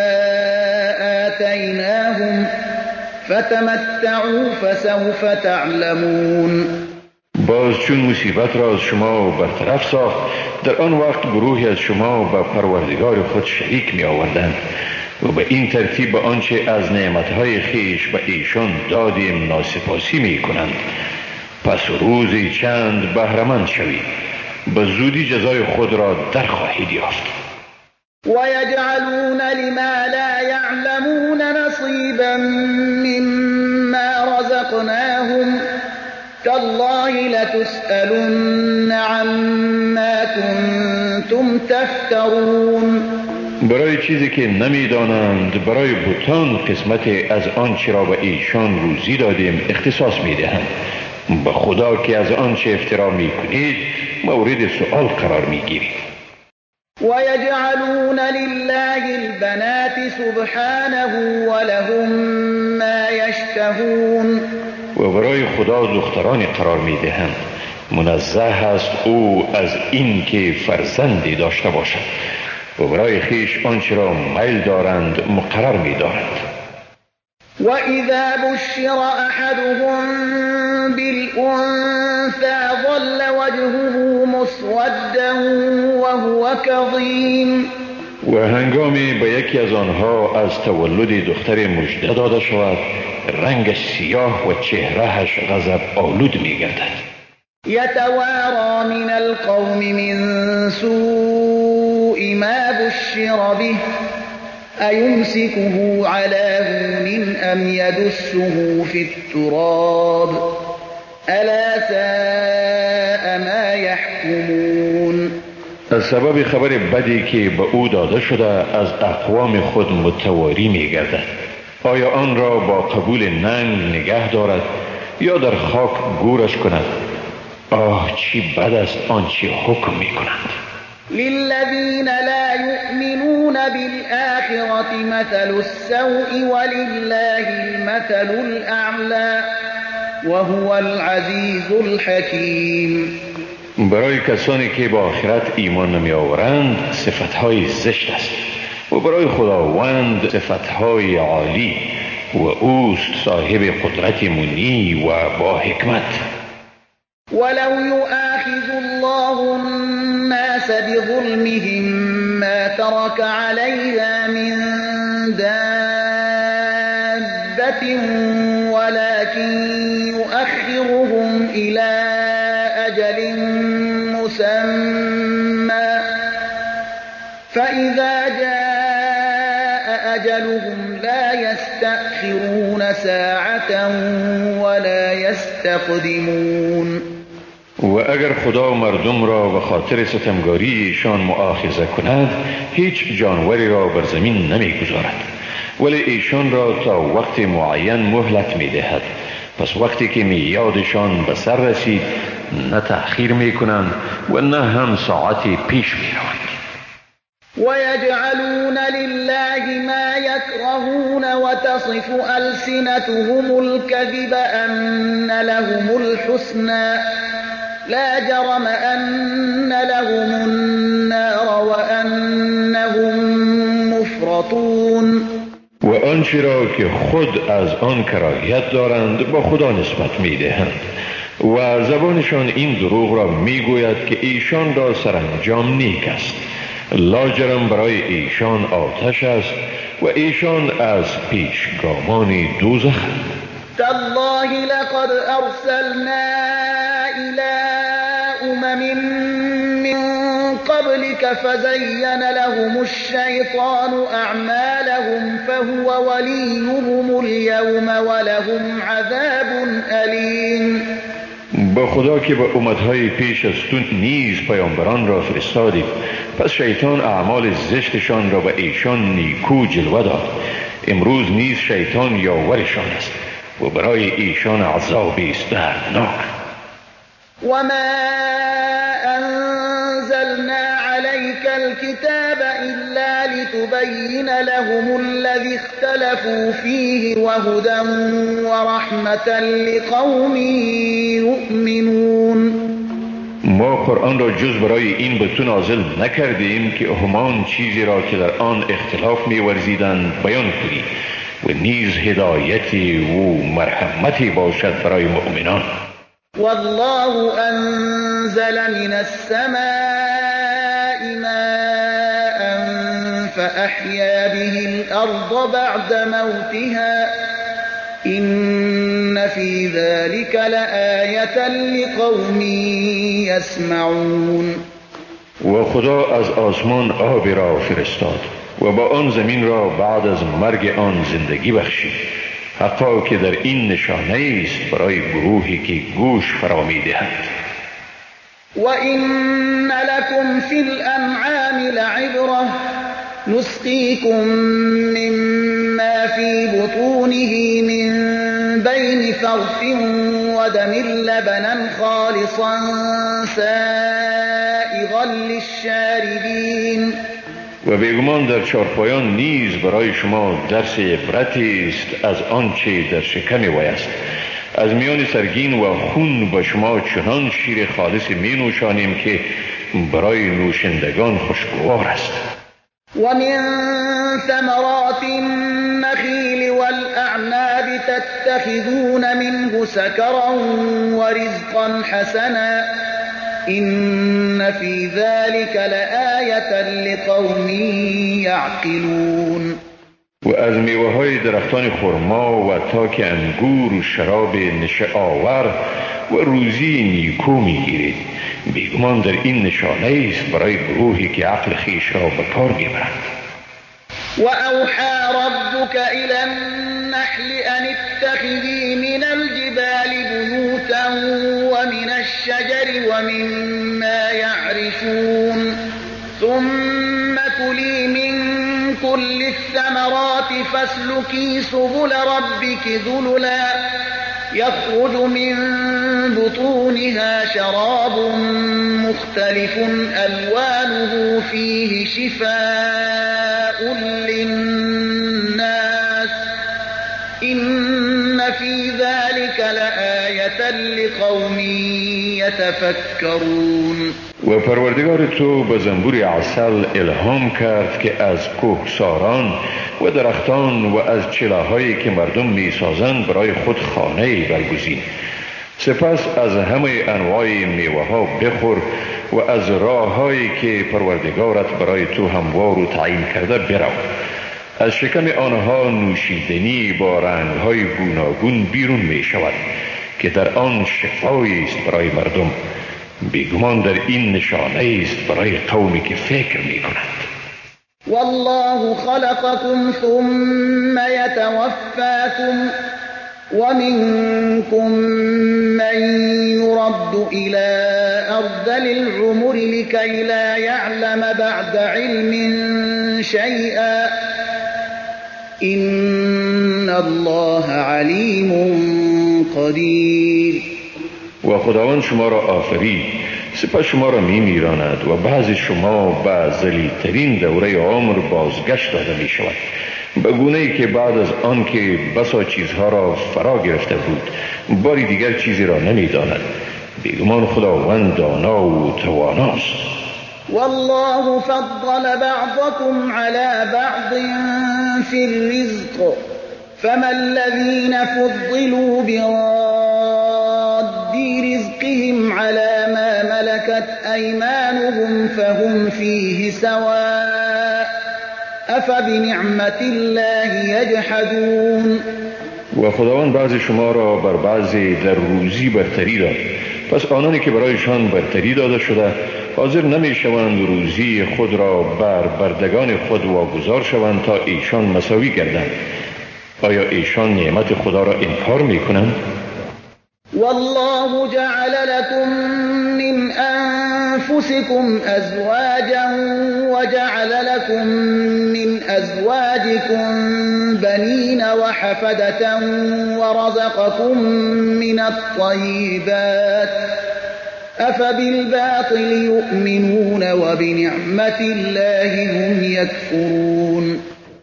آتيناهم فتمتعوا فسوف تعلمون. باز چون مصیبت را از شما برطرف ساخت، در آن وقت گروهی از شما به پروردگار خود شریک می آوردند و به این ترتیب به آنچه از نعمتهای خیش به ایشان دادیم ناسپاسی می کنند. پس روزی چند بهره‌مند شوید، به زودی جزای خود را در خواهید یافت. ويجعلون لما لا يعلمون نصيبا مما رزقناهم تالله لتسألن عما كنتم تفترون. برای چیزی که نمیدانند برای بتان قسمت از آنچه را به ایشان روزی دادیم اختصاص میدهند. به خدا که از آنچه افترا میکنید مورد سؤال قرار میگیرید. ويجعلون لله البنات سبحانه ولهم ما يشتهون. و برای خدا دخترانی قرار میدهند، منزه است او از این که فرزندی داشته باشد و برای خیش آنچه را میل دارند مقرر می‌دارند. وَإِذَا بُشِّرَ أَحَدُهُم بِالْأُنثَىٰ ظَلَّ وَجْهُهُ مُسْوَدًّا وَهُوَ كَظِيمٌ. و هنگامی به یکی از آنها از تولد دختر مژده داده شود رنگش سیاه و چهرهش غضب آلود می گردد. یتوارا من القوم من سوء ما بشر به ایمسکه علی هون ام یدسه فی التراب الا ساء ما یحکمون. از سبب خبر بدی که به او داده شده از اقوام خود متواری می گردد. آیا آن را با قبول ننگ نگه دارد یا در خاک گورش کند؟ آه چی بد است آنچه حکم می کنند. للذین لا یؤمنون بالآخرة مثل السوء ولله المثل الأعلى وهو العزیز الحکیم. برای کسانی که با آخرت ایمان نمی آورند صفتهای زشت است و برای خداوند صفتهای عالی و اوست صاحب قدرت منی و با حکمت. ولو يؤاخذ الله الناس بظلمهم ما ترك عليها من دابة ولكن يؤخرهم إلى أجل مسمى فإذا جاء أجلهم لا يستأخرون ساعة ولا يستقدمون. و اگر خدا مردم را به خاطر ستمگاری ایشان مؤاخذه کند هیچ جانوری را بر زمین نمی گذارد، ولی ایشان را تا وقت معین مهلت می دهد. پس وقتی که میادشان به سر رسید نه تأخیر می کنند و نه هم ساعتی پیش می روند. ويجعلون لله ما يكرهون وتصف ألسنتهم الكذب أن لهم الحسنى لا جرم أن لهم النار وأنهم مفرطون. و آنچه را که خود از آن کراهیت دارند با خدا نسبت می دهند و زبانشان این دروغ را می گوید که ایشان را سرانجام نیک است. لاجرم برای ایشان آتش است و ایشان از پیشگامان دوزخند. تالله لقد ارسلنا الى من قبلك فزين لهم الشيطان اعمالهم فهو وليهم اليوم ولهم عذاب الیم. با خدا که به امتهای پیش از تو نیز پیامبران را فرستادیم، پس شیطان اعمال زشتشان را به ایشان نیکو جلوه داد. امروز نیز شیطان یاورشان است و برای ایشان عذابی است دردناک. وما انزلنا عليك الكتاب الا لتبين لهم الذي اختلفوا فيه وهدى ورحمة لقوم یؤمنون. ما قرآن را جز برای این به تو نازل نکردیم که همان چیزی را که در آن اختلاف می ورزیدند بیان کنی و نیز هدایتی و مرحمتی باشد برای مؤمنان. والله انزل من السماء ماء فأحيا به الأرض بعد موتها إن في ذلك لآية لقوم يسمعون. و خدا از آسمان آب را فرستاد و با آن زمین را بعد از مرگ آن زندگی بخشید. حقا که در این نشانه است برای گروهی که گوش فرا می دهند. وَإِنَّ لَكُمْ فِي الْأَنْعَامِ لَعِبْرَةً نُسْقِيكُم مِّمَّا فِي بُطُونِهِ مِن بَيْنِ فَرْثٍ وَدَمٍ لَّبَنًا خَالِصًا سَائِغًا لِّلشَّارِبِينَ. و بیگمان در چارپایان نیز برای شما درس عبرتی است از آنچه در شکم وی است. از میان سرگین و خون به شما چنان شیر خالص می نوشانیم که برای نوشندگان خوشگوار است. و من ثمرات النخیل والاعناب تتخذون منه سکرا و رزقا حسنا إن في ذلك لآية لقوم يعقلون. و از میوه های درختان خرما و تاک انگور و شراب نشه آور و روزی نیکو میگیرید. بیگمان در این نشانه است برای گروهی که عقل خیش را به کار میبرند. وأوحى ربك إلى النحل أن اتخذي من الجبال بيوتا ومن الشجر ومما يعرشون ثم كلي من كل الثمرات فاسلكي سبل ربك ذللا يخرج من بطونها شراب مختلف ألوانه فيه شفاء للناس إن في ذلك لآية لقوم يتفكرون. و پروردگار تو به زنبور عسل الهام کرد که از کوهساران و درختان و از چلاهایی که مردم می سازند برای خود خانه‌ای برگزین. سپس از همه انواع میوه ها بخور و از راههایی که پروردگارت برای تو هموار و تعیین کرده برو. از شکم آنها نوشیدنی با رنگهای گوناگون بیرون می شود که در آن شفایی است برای مردم. بیگمان در این نشانه است برای قومی که فکر می کنند. والله خلقكم ثم يتوفاكم ومنكم من يرد إلى أرذل العمر لكي لا يعلم بعد علم شيئا إن الله عليم قدير. و خداوند شما را آفرید، سپس شما را می میراند و بعض شما به ذلیل‌ترین دوره عمر بازگشت داده می شود، به گونه‌ای که بعد از آن که بسا چیزها را فرا گرفته بود باری دیگر چیزی را نمی داند. بیگمان خداوند دانا و تواناست. والله فضل بعضكم على بعض في الرزق فما الذين فضلوا براد رزقهم على ما ملكت أيمانهم فهم فيه سواء أفبنعمة الله يجحدون. و خداوند بعض شما را بر بعضی در روزی برتری داد، پس آنانی که برایشان برتری داده شده حاضر نمی شوند روزی خود را بر بردگان خود واگذار شوند تا ایشان مساوی گردند. آیا ایشان نعمت خدا را انکار می کنند؟ والله جعل لكم من أنفسكم أزواجا وجعل لكم من أزواجكم بنين وحفدة ورزقكم من الطيبات أفبالباطل يؤمنون وبنعمة الله هم يكفرون.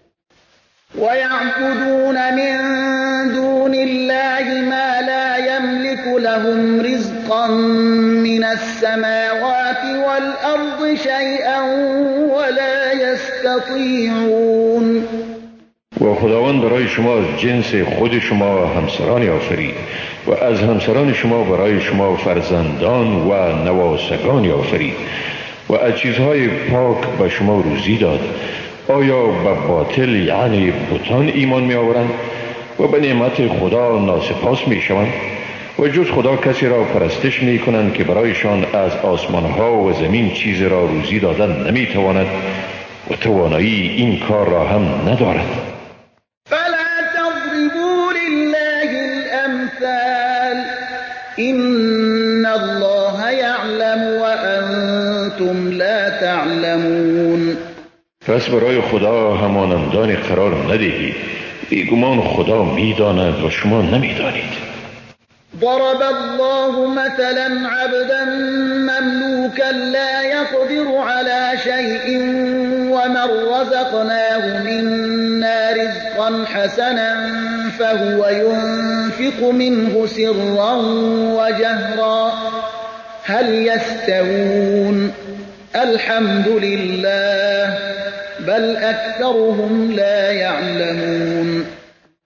ويعبدون من دون الله ما لا يملك لهم رزقا من السماوات والأرض شيئا ولا يستطيعون. و خداوند برای شما از جنس خود شما همسرانی آفرید و از همسران شما برای شما فرزندان و نواسگانی آفرید و از چیزهای پاک به شما روزی داد. آیا به باطل یعنی بتان ایمان می آورند و به نعمت خدا ناسپاس می شوند و جز خدا کسی را پرستش می کنند که برایشان از آسمانها و زمین چیز را روزی دادن نمی تواند و توانایی این کار را هم ندارد. فلا تضربوا لله الأمثال إن الله يعلم وأنتم لا تعلمون. پس برای خدا همانندان قرار ندهید، بیگمان خدا میداند و شما نمیدانید. ضرب الله مثلا عبدا مملوكا لا يقدر على شيء ومن رزقناه منا رزقا حسنا فهو ينفق منه سرا وجهرا هل يستوون الحمد لله بل أكثرهم لا يعلمون.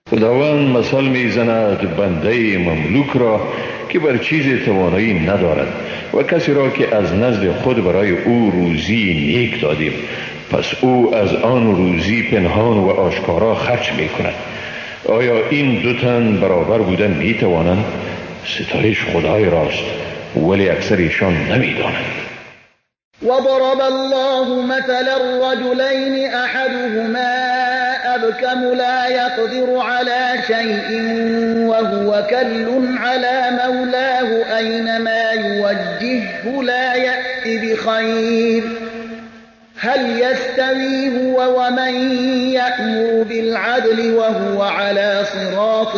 خداوند مثال میزند بنده مملوک را که بر چیز توانایی ندارد و کسی را که از نزد خود برای او روزی نیک دادیم، پس او از آن روزی پنهان و آشکارا خرج می کند. آیا این دو تن برابر بودن می توانند؟ ستایش خدای راست، ولی اکثر ایشان نمی دانند. وضرب الله مثلا الرجلين أحدهما أبكم لا يقدر على شيء وهو كل على مولاه أينما يوجهه لا يأت بخير هل يستوي هو ومن يأمر بالعدل وهو على صراط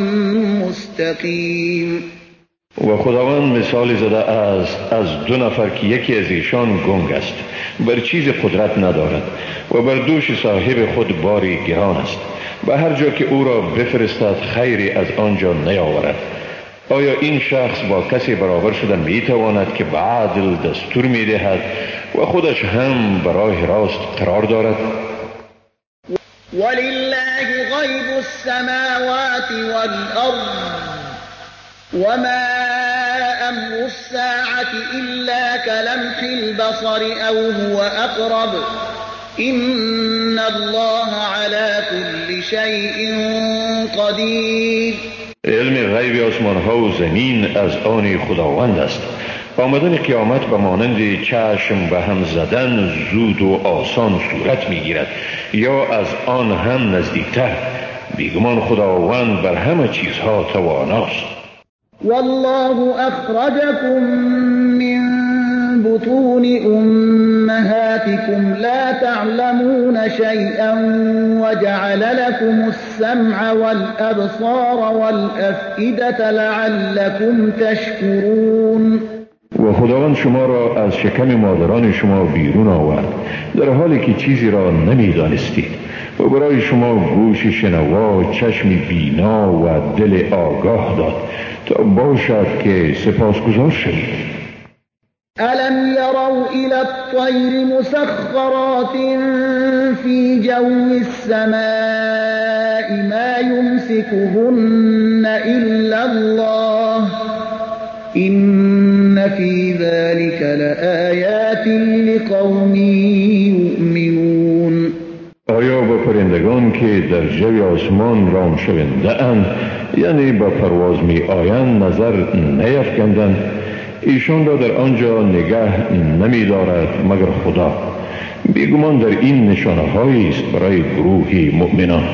مستقيم. و خداوند مثال زده است از دو نفر که یکی از ایشان گنگ است، بر چیز قدرت ندارد و بر دوش صاحب خود باری گران است، به هر جا که او را بفرستد خیری از آنجا نیاورد. آیا این شخص با کسی برابر شدن می تواند که به عدل دستور می دهد و خودش هم به راه راست قرار دارد؟ ولله غیب السماوات والأرض وما أمر الساعة إلا كلمح البصر أو هو أقرب إن الله على كل شيء قدير. علم غیب آسمان ها و زمین از آن خداوند است. آمدن قیامت به مانند چشم به هم زدن زود و آسان صورت می گیرد یا از آن هم نزدیکتر. بیگمان خداوند بر همه چیزها تواناست. والله أخرجكم من بطون أمهاتكم لا تعلمون شيئا وجعل لكم السمع والأبصار والأفئدة لعلكم تشكرون. و خداوند شما را از شکم مادران شما بیرون آورد در حالی که چیزی را نمی دانستید و برای شما گوش شنوا، چشم بینا و دل آگاه داد تا باشد که سپاسگزار شوید. ألم يروا إلى الطير مسخرات في جو السماء ما يمسكهن إلا الله إن في ذلك لآيات لقوم يؤمنون. آیا با پرندگان که در جوی آسمان رام شونده اند، یعنی با پرواز می آیند، نظر نیفکندند؟ ایشان را در آنجا نگه نمی دارد مگر خدا. بیگمان در این نشانه هایی است برای گروهی مؤمنان.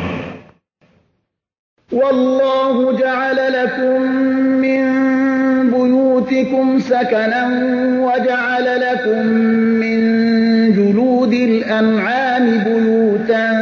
والله جعل لكم من بيوتكم سكنا وجعل لكم من جلود الأنعام بيوتا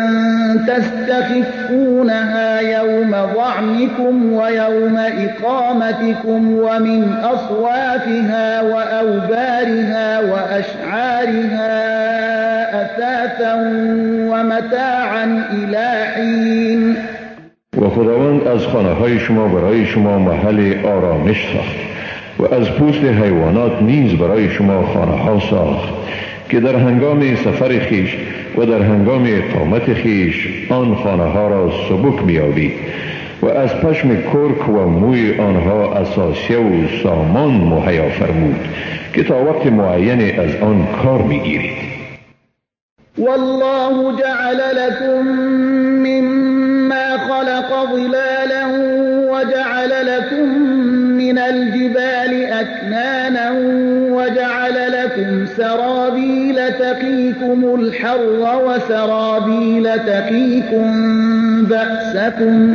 تستخفونها يوم ظعنكم ويوم إقامتكم ومن أصوافها وأوبارها وأشعارها أثاثا ومتاعا إلى حين. و خداوند از خانه های شما برای شما محل آرامش ساخت و از پوست حیوانات نیز برای شما خانه ها ساخت که در هنگام سفر خیش و در هنگام اقامت خیش آن خانه ها را سبک میابید و از پشم کرک و موی آنها اساسیه و سامان مهیا فرمود که تا وقت معین از آن کار میگیرید. والله جعل لكم مما خلق ظلالا وجعل لكم من الجبال أكنانا وجعل لكم سرابيل تقيكم الحر وسرابيل تقيكم بأسكم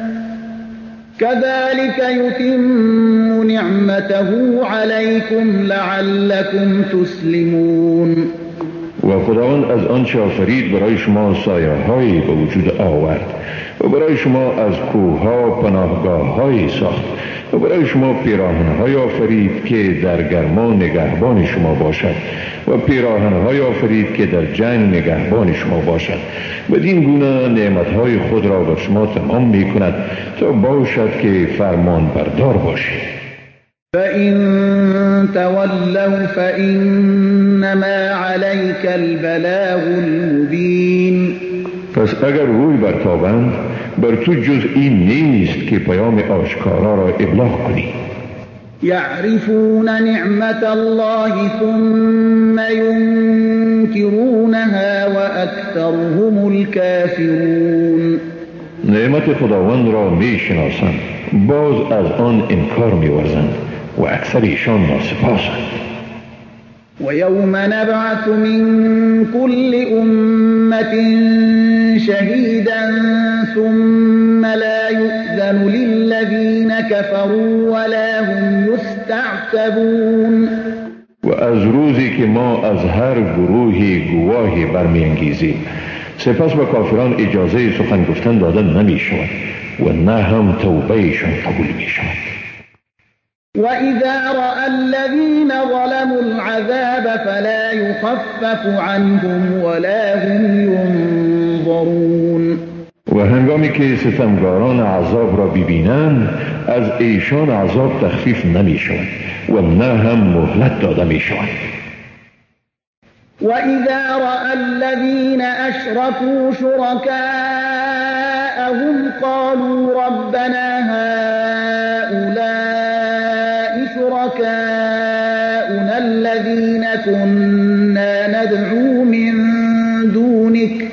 كذلك يتم نعمته عليكم لعلكم تسلمون. و خداوند از آنچه آفرید برای شما سایه هایی به وجود آورد و برای شما از کوه ها پناهگاه هایی ساخت و برای شما پیراهن های آفرید که در گرما نگهبان شما باشد و پیراهن های آفرید که در جنگ نگهبان شما باشد. بدین گونه نعمت های خود را بر شما تمام می کند تا باشد که فرمان بردار باشید. فإن تولوا فإنما عليك البلاغ المبين. پس اگر روی برتابند بر تو جز این نیست که پیام آشکارا را ابلاغ کنی. يعرفون نعمت الله ثم ينكرونها وأكثرهم الكافرون. نعمت خداوند را می شناسند، باز از آن انکار می ورزند و اکثر ایشان ناسپاسند. ويوم نبعث من كل أمة شهيدا ثم لا يؤذن للذين كفروا ولا هم يستعتبون. و از روزی که ما از هر گروهی گواهی برمیانگیزیم سپس به کافران اجازه سخن گفتن داده نمی شود و نه هم توبهشان قبول می شود. وَإِذَا رَأَى الَّذِينَ ظَلَمُوا الْعَذَابَ فَلَا يُخَفَّفُ عَنْهُمْ وَلَا هُمْ يُنظَرُونَ. و هنگامی که ستمگاران عذاب را ببینند از ایشان عذاب تخفیف نمی شود و نه هم مهلت داده می شود. وَإِذَا رَأَى الَّذِينَ أَشْرَكُوا شُرَكَاءَهُمْ قَالُوا رَبَّنَا هَؤُلَاءِ شُرَكَاؤُنَا الَّذِينَ كُنَّا نَدْعُو مِن دُونِكَ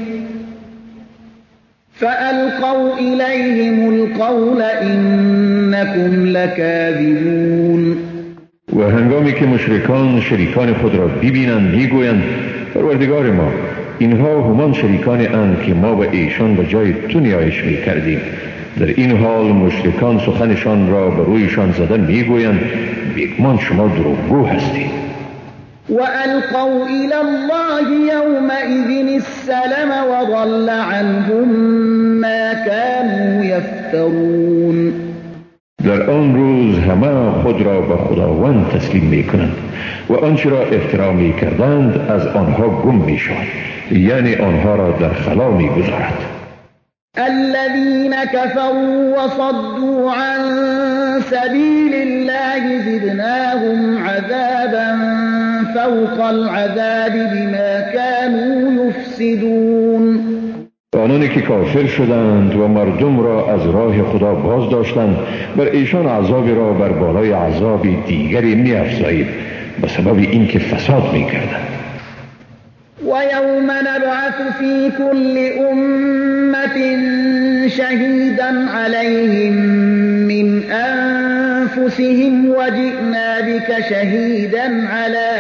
فَأَلْقَوْا إِلَيْهِمُ الْقَوْلَ إِنَّكُمْ لَكَاذِبُونَ. و هنگامی که مشرکان شریکان خود را ببینند میگویند پروردگار ما اینها همان شریکان اند که ما به ایشان به جای تو نیایش میکردیم. در این حال مشرکان سخنشان را به رویشان زده میگویند بیگمان شما دروغگو هستید. وَأَلْقَوْا إِلَى اللَّهِ يَوْمَئِذٍ السَّلَمَ وَضَلَّ عَنْهُمْ مَا كَانُوا يَفْتَرُونَ. در آن روز همه خود را به خداوند تسلیم می کنند و آنچه را افترا می کردند از آنها گم می شود، یعنی آنها را در خلا می گذارد. الذين كفروا وصدوا عن سبيل الله زدناهم عذابا فوق العذاب بما كانوا يفسدون. آنانی که کافر شدند و مردم را از راه خدا باز داشتند بر ایشان عذابی را بر بالای عذاب دیگری می افزایید به سبب اینکه فساد می کردند. وَيَوْمَ نَبْعَثُ فِي كُلِّ أُمَّةٍ شَهِيدًا عَلَيْهِمْ مِنْ أَنفُسِهِمْ وَجِئْنَا بِكَ شَهِيدًا عَلَى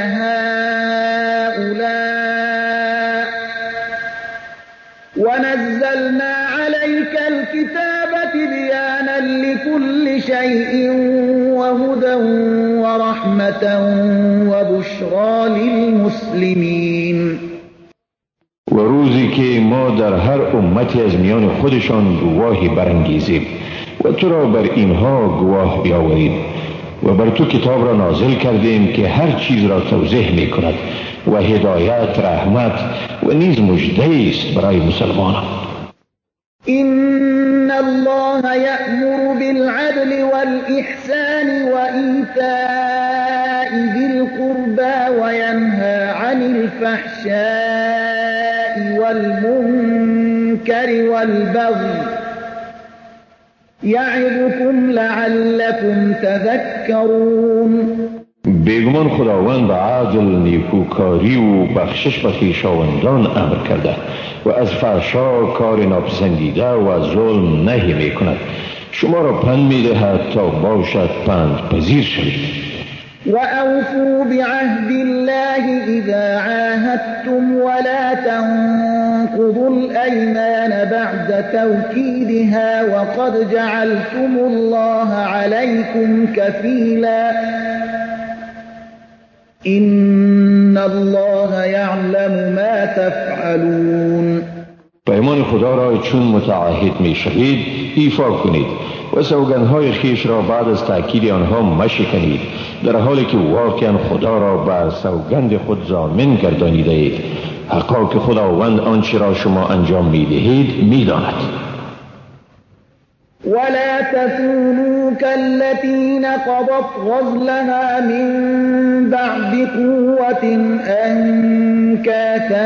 هَؤُلَاءِ وَنَزَّلْنَا عَلَيْكَ الْكِتَابَ تِبْيَانًا لِكُلِّ شَيْءٍ وَهُدًى وَرَحْمَةً وَبُشْرَى لِلْمُسْلِمِينَ. و روزی که ما در هر امتی از میان خودشان گواهی برانگیزیم و تو را بر اینها گواه بیاوریم و بر تو کتاب را نازل کردیم که هر چیز را توضیح می کند و هدایت، رحمت و نیز مژده است برای مسلمانان. إن الله يأمر بالعدل والإحسان وإيتاء ذي القربى وينهى عن الفحشاء والمنكر والبغي يعظكم لعلكم تذكرون. بیگمان خداوند به عدل، نیکوکاری و بخشش به خویشاوندان امر کرده و از فحشا، کار ناپسندیده و ظلم نهی می کند. شما را پند می دهد تا باشد پند پذیر شوید. وَأَوْفُوا بِعَهْدِ اللَّهِ إِذَا عَاهَدتُّمْ وَلَا تَنقُضُوا الْأَيْمَانَ بَعْدَ تَوْكِيدِهَا وَقَدْ جَعَلْتُمُ اللَّهَ عَلَيْكُمْ كَفِيلًا إِنَّ اللَّهَ يَعْلَمُ مَا تَفْعَلُونَ. پیمان خدا را چون متعهد می شوید ایفا کنید و سوگندهای خیش را بعد از تأکید آنها مشکنید، در حالی که واقعا خدا را بر سوگند خود ضامن گردانیده اید. حقا که خداوند آنچه را شما انجام می دهید می داند. ولا تكونوا كالتي نقضت غزلها من بعد قوة أنكاثا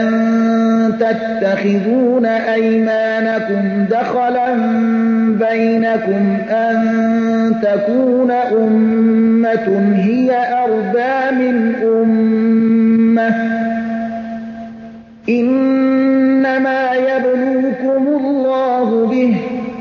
تتخذون أيمانكم دخلا بينكم أن تكون أمة هي أربى من أمة إنما يبلوكم الله به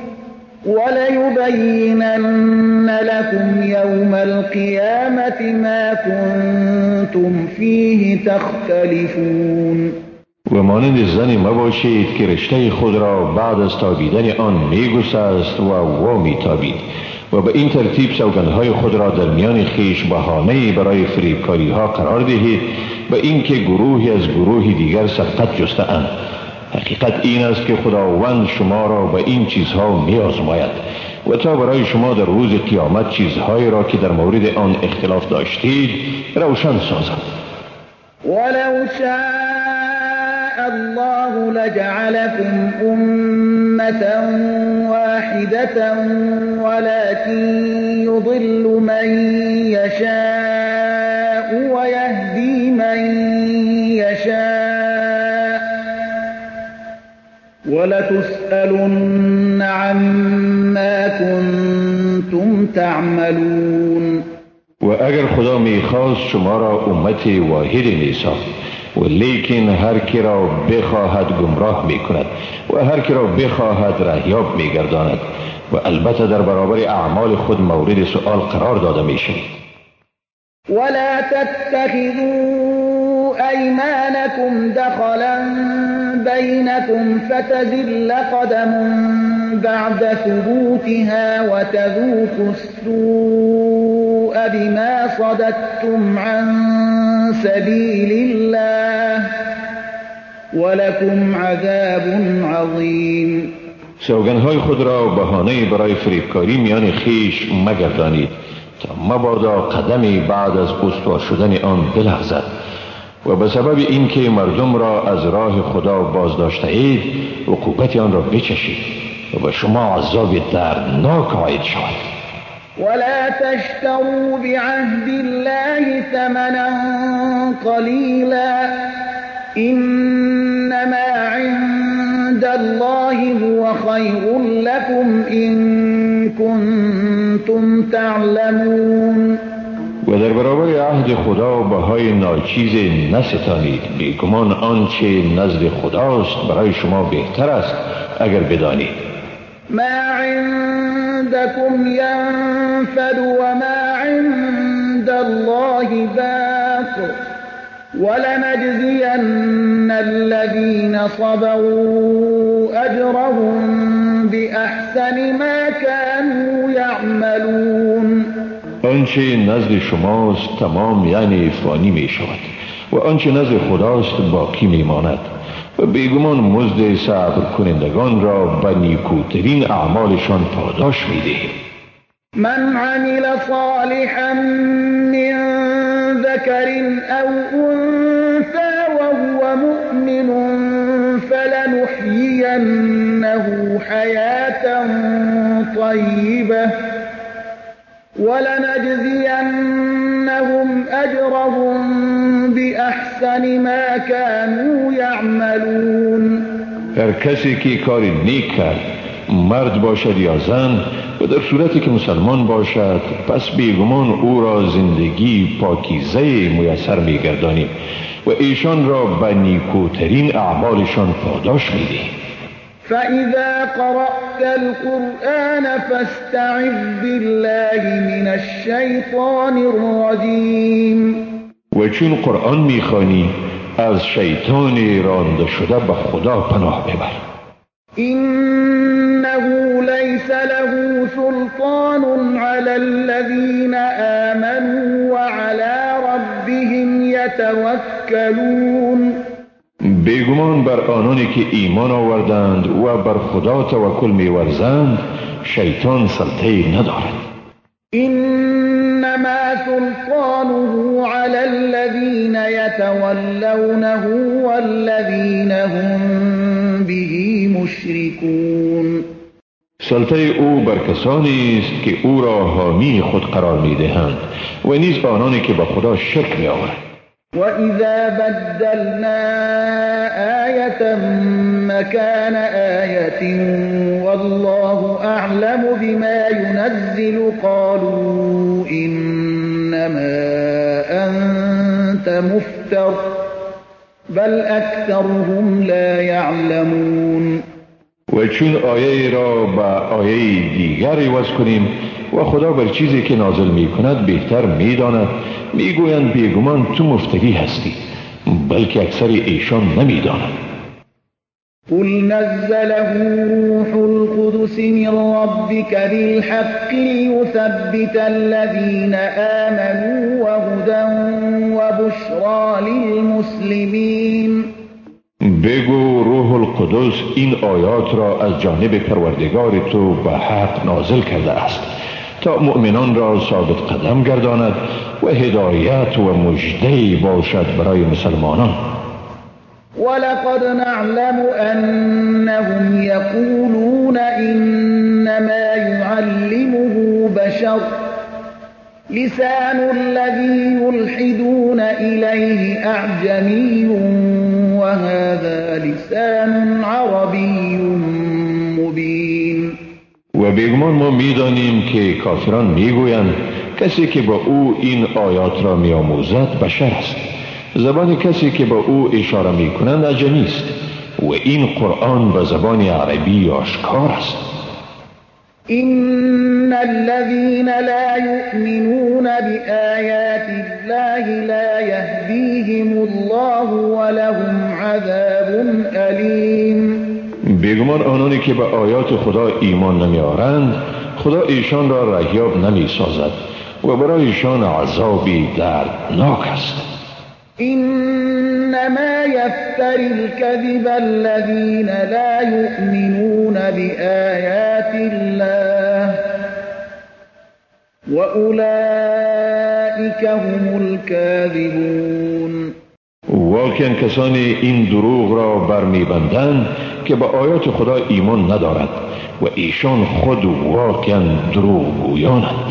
وليبينن لكم يوم القيامة ما كنتم فيه تختلفون. و مانند زنی مباشید که رشته خود را بعد از تابیدن آن میگسست و وامی تابید و به این ترتیب سوگندهای خود را در میان خیش بهانه‌ای برای فریبکاری ها قرار دهید و اینکه گروهی از گروه دیگر سبقت جسته‌اند. حقیقت این است که خداوند شما را به این چیزها می‌آزماید و تا برای شما در روز قیامت چیزهایی را که در مورد آن اختلاف داشتید روشن سازد. ولو شاء الله لجعلكم أمة واحدة ولكن يضل من يشاء ويهدي من يشاء ولتسألن عما كنتم تعملون. و اگر خدا میخواست شما را امت واحد میساخت و لیکن هر کی را بخواهد گمراه میکند و هر کی را بخواهد رهیاب میگرداند و البته در برابر اعمال خود مورد سؤال قرار داده میشود. ولا تتخذوا أيمانكم دخلا بينكم فتزل قدم بعد ثبوتها وتذوقوا السوء بما صددتم عن سبيل الله ولكم عذاب عظيم. سوگندهای خود را بهانه برای فریبکاری میان خیش مگردانید تا مبادا قدمی بعد از استوار شدن آن بلغزد و به سبب اینکه مردم را از راه خدا بازداشته اید عقوبت آن را بچشید و به شما عذاب دردناک عاید شود. ولا تشتروا بعهد الله ثمنا قليلا إنما عند الله هو خير لكم إن كنتم تعلمون. و در برابر عهد خدا بهای ناچیز نستانید، بیگمان آنچه نزد خداست برای شما بهتر است اگر بدانید. ما عندكم ينفد وما عند الله باق ولنجزين الذين صبروا أجرهم بأحسن ما كانوا يعملون. آنچه نزد شماست تمام یعنی فانی می شود و آنچه نزد خداست باقی می ماند و بیگمان مزد صبر کنندگان را به نیکوترین اعمالشان پاداش می دهیم. من عمل صالحا من ذكر أو أنثى وهو مؤمن فلنحيينه حياة طيبة ولنجزينهم أجرهم بأحسن ما كانوا يعملون. هر کسی که کار نیک کرد، مرد باشد یا زن، و در صورتی که مسلمان باشد، پس بیگمان او را زندگی پاکیزه میسر میگردانیم و ایشان را به نیکوترین اعمالشان پاداش میدهیم. فإذا قرأت القرآن فاستعذ بالله من الشیطان الرجیم. و چون قرآن میخوانی از شیطان رانده شده به خدا پناه ببر. إنه ليس له سلطان على الذين آمنوا وعلى ربهم يتوكلون. بیگمان بر آنانی که ایمان آوردند و بر خدا توکل می‌ورزند شیطان سلطه ندارد. إنما سلطانه على الذين يتولونه والذين هم به مشركون. سلطه او بر کسانی است که او را حامی خود قرار می‌دهند و نیز آنانی که به خدا شرک می‌آورند. وَإِذَا بَدَّلْنَا آيَةً مَكَانَ آيَةٍ وَاللَّهُ أَعْلَمُ بِمَا يُنَزِّلُ قَالُوا إِنَّمَا أَنْتَ مُفْتَرٍ بَلْ أَكْثَرُهُمْ لَا يَعْلَمُونَ. و چون آیه را به آیه دیگر عوض کنیم و خدا بر چیزی که نازل می کند بهتر می داند، می گویند بیگمان تو مفتری هستی، بلکه اکثر ایشان نمی داند. قل نزله روح القدس من ربك بالحق ليثبت الذين آمنوا وهدى وبشرى للمسلمين. بگو روح القدس این آیات را از جانب پروردگار تو به حق نازل کرده است تا مؤمنان را ثابت قدم گرداند و هدایت و مژده باشد برای مسلمانان. ولقد نعلم أنهم يقولون إنما يعلمه بشر لسان الذي يلحدون إليه أعجمي وهذا لسان عربي مبين. و بیگمان ما میدانیم که کافران میگویند کسی که با او این آیات را میآموزد بشر است، زبان کسی که با او اشاره میکنند عجمی است و این قرآن به زبان عربی آشکار است. إن الذين لا يؤمنون بآيات الله لا يهديهم الله ولهم عذاب أليم. بیگمان آنانی که به آیات خدا ایمان نمیآورند خدا ایشان را رهیاب نمی سازد و برایشان عذابی دردناک است. إنما يفتري الكذب الذين لا يؤمنون بآيات الله وأولئك هم الكاذبون. واقعا کسانی این دروغ را برمیبندند که به آیات خدا ایمان ندارد و ایشان خود واقعا دروغگویانند.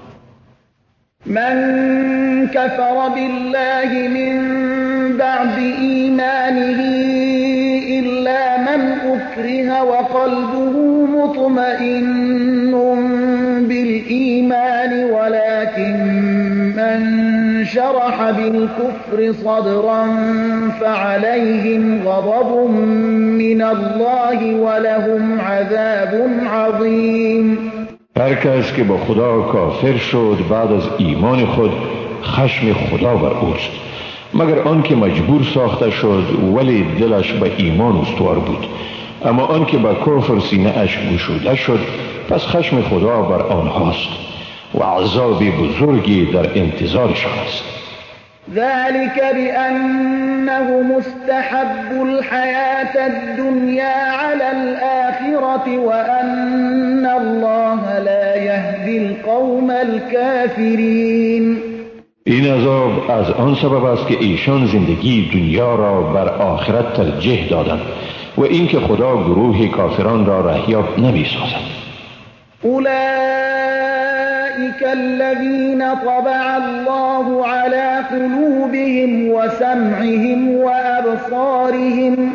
من كفر بالله من بعد إيمانه إلا من أكره وقلبه مطمئن بالإيمان ولكن من شرح بالكفر صدرا فعليهم غضب من الله ولهم عذاب عظيم. هر کس که با خدا کافر شد بعد از ایمان خود خشم خدا بر اوست، مگر آن که مجبور ساخته شد ولی دلش به ایمان استوار بود، اما آن که به کفر سینه اش گشوده شد پس خشم خدا بر آنهاست و عذاب بزرگی در انتظارشان است. ذلك بأنهم استحبوا الحياة الدنيا على الآخرة وأن الله لا يهدي القوم الكافرين. این عذاب از آن سبب است که ایشان زندگی دنیا را بر آخرت ترجیح دادند و اینکه خدا گروه کافران را رهیاب نمی سازد. أولئك الذين طبع الله على قلوبهم وسمعهم وأبصارهم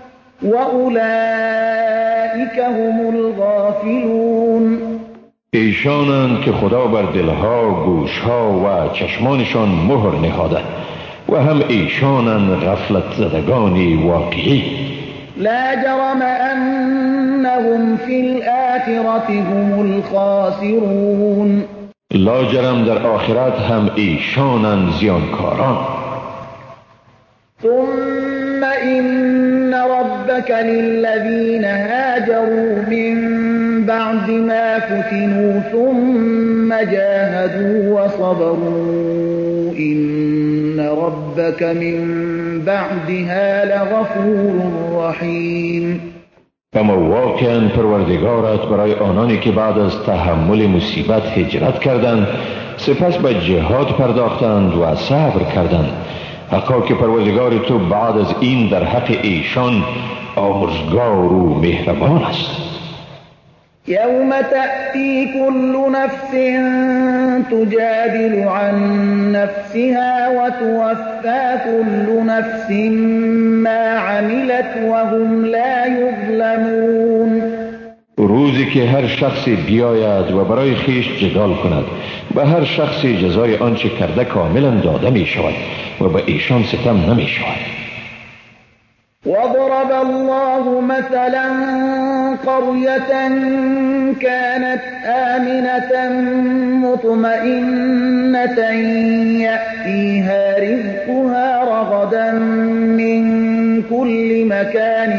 وأولئك هم الغافلون. ایشانند که خدا بر دلها، گوشها و چشمانشان مهر نهاده و هم ایشانند غفلت زدگانی واقعی. لا جرم أنهم في الآخرة هم الخاسرون. لا جرم در آخرت هم ایشانند زیانکاران. ثم إن ربك للذين هاجروا من بعد ما فتنوا ثم جاهدوا وصبروا إن ربك من بعدها لغفور رحیم. اما واقعا پروردگارت برای آنانی که بعد از تحمل مصیبت هجرت کردند سپس به جهاد پرداختند و صبر کردند، حقا که پروردگار تو بعد از این در حق ایشان آمرزگار و مهربان است. يوم تأتي كل نفس تجادل عن نفسها وتوفى كل نفس ما عملت وهم لا يظلمون. روزی که هر شخصی بیاید و برای خیش جدال کند، به هر شخصی جزای آنچه کرده کاملا داده می شود و به ایشان ستم نمی شود. وضرب الله مثلا قرية كانت آمنة مطمئنة يأتيها رزقها رغدا من كل مكان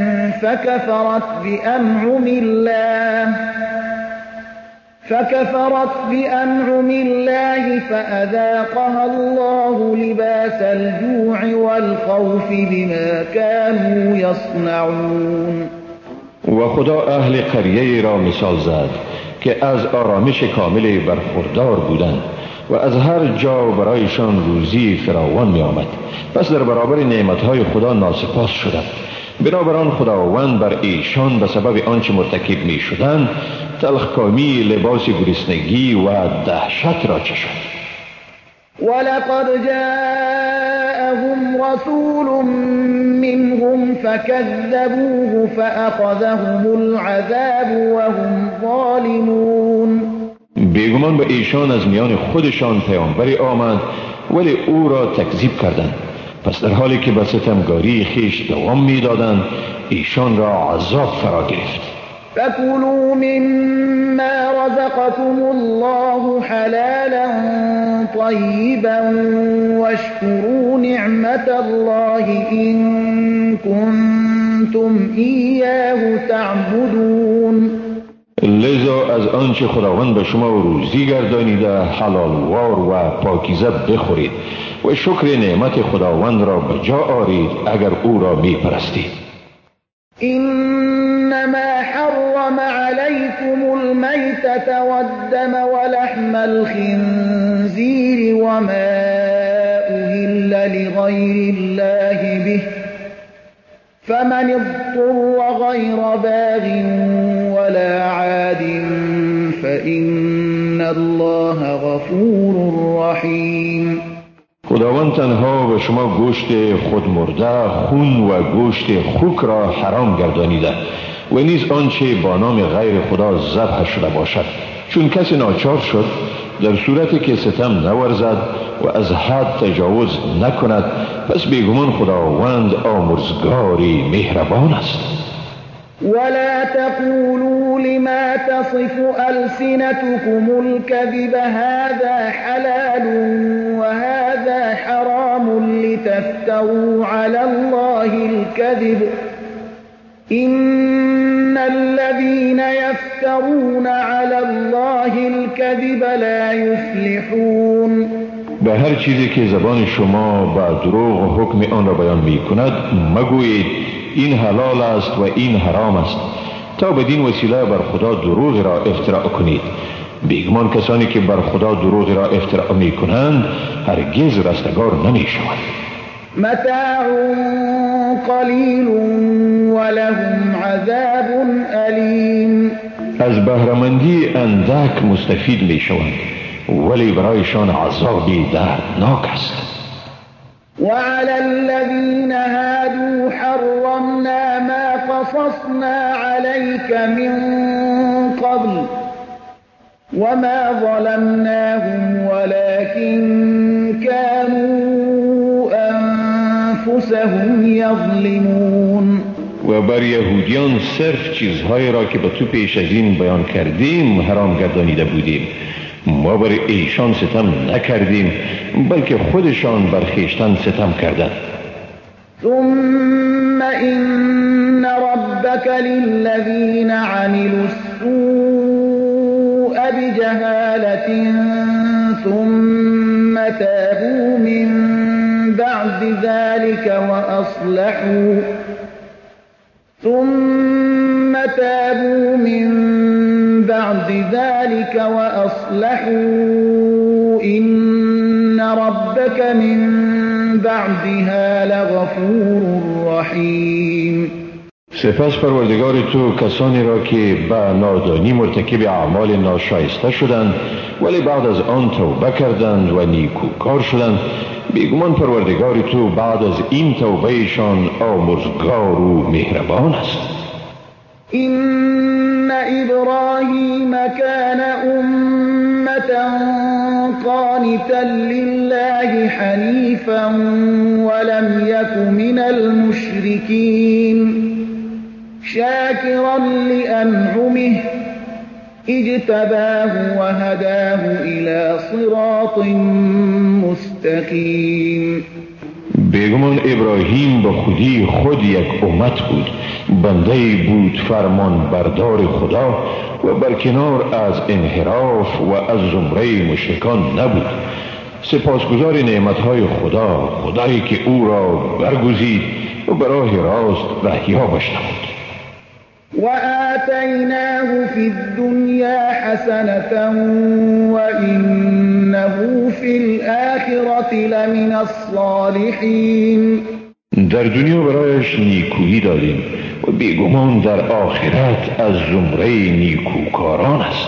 فكفرت بأنعم الله فأذاقها الله لباس الجوع والخوف بما كانوا يصنعون. و خدا اهل قریه را مثال زد که از آرامش کامل برخوردار بودند و از هر جا برایشان روزی فراوان می آمد، پس در برابر نعمتهای خدا ناسپاس شدند. بنابراین خداوند بر ایشان به سبب آنچه مرتکب می شدند تلخکامی لباس گرسنگی و دهشت را چشید. ولقد جاءهم رسول منهم فكذبوه فأخذهم العذاب وهم ظالمون. بیگمان به ایشان از میان خودشان پیامبری آمد ولی او را تکذیب کردند، پس در حالی که به ستمگاری خیش دوام می‌دادند ایشان را عذاب فرا گرفت. فكلوا مما رزقكم الله حلالا طيبا واشكروا نعمة الله إن كنتم إياه تعبدون. لذا از آنچه خداوند به شما روزی گردانیده حلالوار و پاکیزه بخورید و شکر نعمت خداوند را به جا آرید اگر او را میپرستید. إنما حرم عليكم الميتة والدم ولحم الخنزير وما أهل لغير الله به فمن اضطر غير باغ ولا عاد فإن الله غفور رحيم. خداوند تنها به شما گوشت خود مرده، خون و گوشت خوک را حرام گردانیده و نیز آنچه با نام غیر خدا ذبح شده باشد، چون کسی ناچار شد در صورتی که ستم نورزد و از حد تجاوز نکند، پس بیگمان خداوند آمرزگاری مهربان است. ولا تقولوا لما تصف ألسنتكم الكذب هذا حلال وهذا حرام لتفتروا على الله الكذب إن الذين يفترون على الله الكذب لا يفلحون. به هر چیزی که زبان شما با دروغ و حکم آن را بیان می کند مگویید این حلال است و این حرام است تا بدین وسیله بر خدا دروغ را افتراء کنید. بیگمان کسانی که بر خدا دروغ را افتراء می کنند هرگز رستگار نمی شوند. متاع قلیل ولهم عذاب علیم. از بهره‌مندی اندک مستفید می شوند ولی برایشان عذابی دردناک است. وعلى الذين هادوا حرمنا ما قصصنا عليك من قبل وما ظلمناهم ولكن كانوا أنفسهم يظلمون. و بر یهودیان صرف چیزهایی را که به تو پیش از این بیان کردیم حرام گردانیده بودیم. ما بر ایشان ستم نکردیم بلکه خودشان بر خویشتن ستم کردند. ثم إن ربك للذين عملوا السوء بجهالة ثم تابوا من بعد ذلك وأصلحوا إن ربك من بعدها لغفور رحيم. سپس پروردگار تو کسانی را که به نادانی مرتکب اعمال ناشایسته شدند ولی بعد از آن توبه کردند و نیکوکار شدند، بیگمان پروردگار تو بعد از این توبهشان آمرزگار و مهربان است. إن إبراهيم كان أمة قانتا لله حنيفا ولم يك من المشركين شاكرا لأنعمه اجتباه وهداه إلى صراط مستقيم. بیگمان ابراهیم به خودی خود یک امت بود، بنده بود فرمان بردار خدا و برکنار از انحراف و از زمره مشرکان نبود. سپاسگزار نعمتهای خدا، خدایی که او را برگزید و به راه راست رهیابش نمود. وآتيناه في الدنيا حسنة وإنه في الآخرة لمن الصالحين. در دنیا برایش نیکویی دادیم و بیگمان در آخرت از زمره نیکوکاران است.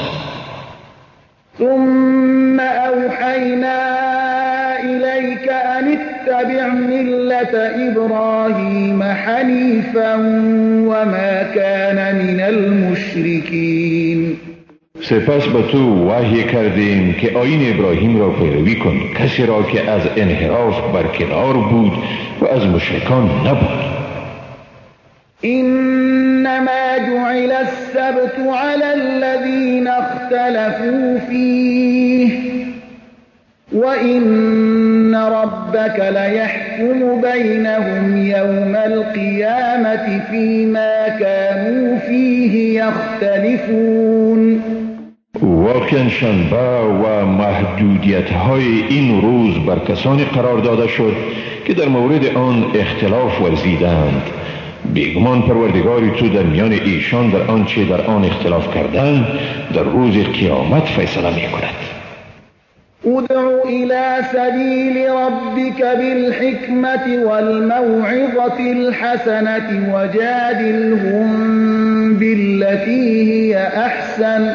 ثم أوحينا إليك أن اتبع ملة إبراهيم حنيفا وما كان من المشركين. سپس به تو وحی کردیم که آیین ابراهیم را پیروی کن، کسی را که از انحراف برکنار بود و از مشرکان نبود. إنما جعل السبت على الذين اختلفوا فيه وإن ربك ليحكم بينهم يوم القيامة فيما كانوا فيه يختلفون. واقعا شنبه و محدودیت های این روز بر کسانی قرار داده شد که در مورد آن اختلاف ورزیدند. بیگمان پروردگاری تو در میان ایشان در آنچه در آن اختلاف کردند در روز قیامت فیصله می کند. ادع إلى سبيل ربك بالحكمة والموعظة الحسنة وجادلهم بالتي هي أحسن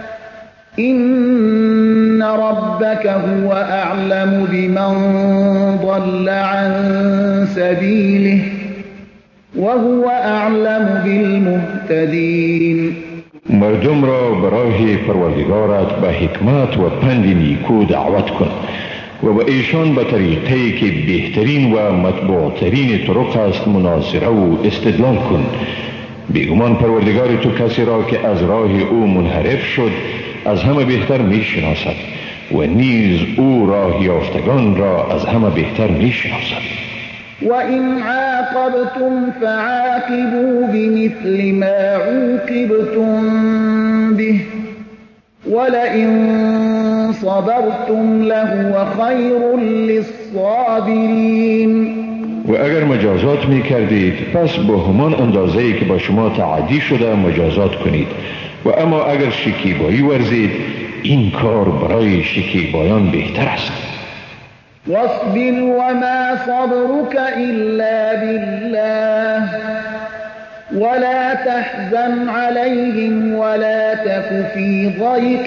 إن ربك هو أعلم بمن ضل عن سبيله وهو أعلم بالمهتدين. مردم را برای پروردگارت به حکمت و پند نیکو دعوت کن و به ایشان به طریقی که بهترین و مطبوعترین طرق است مناظره و استدلال کن. بیگمان پروردگار تو کسی را که از راه او منحرف شد از همه بهتر می شناسد و نیز او راه یافتگان را از همه بهتر می شناسد. وَإِنْ عَاقَبْتُمْ فَعَاقِبُوا بِمِثْلِ مَا عُوقِبْتُمْ بِهِ وَلَئِنْ صَبَرْتُمْ لَهُوَ خَيْرٌ لِلصَّابِرِينَ. و اگر مجازات می کردید پس به همان اندازه‌ای که با شما تعدی شده مجازات کنید و اما اگر شکیبایی ورزید این کار برای شکیبایان بهتر است. واصبر وما صبرك إلا بالله ولا تحزن عليهم ولا تك في ضيق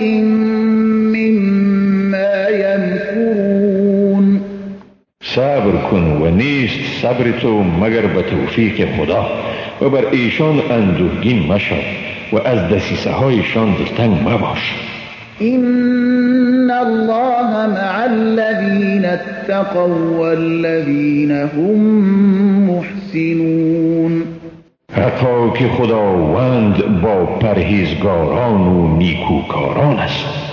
مما يمكرون. صبر کن و نیست صبر تو مگر به توفیق خدا و بر ایشان اندوهگین مشو و از دسیسه هایشان دلتنگ مباش. إن الله مع الذين اتقوا والذين هم محسنون. حقا که خداوند با پرهیزگاران و نیکوکاران است.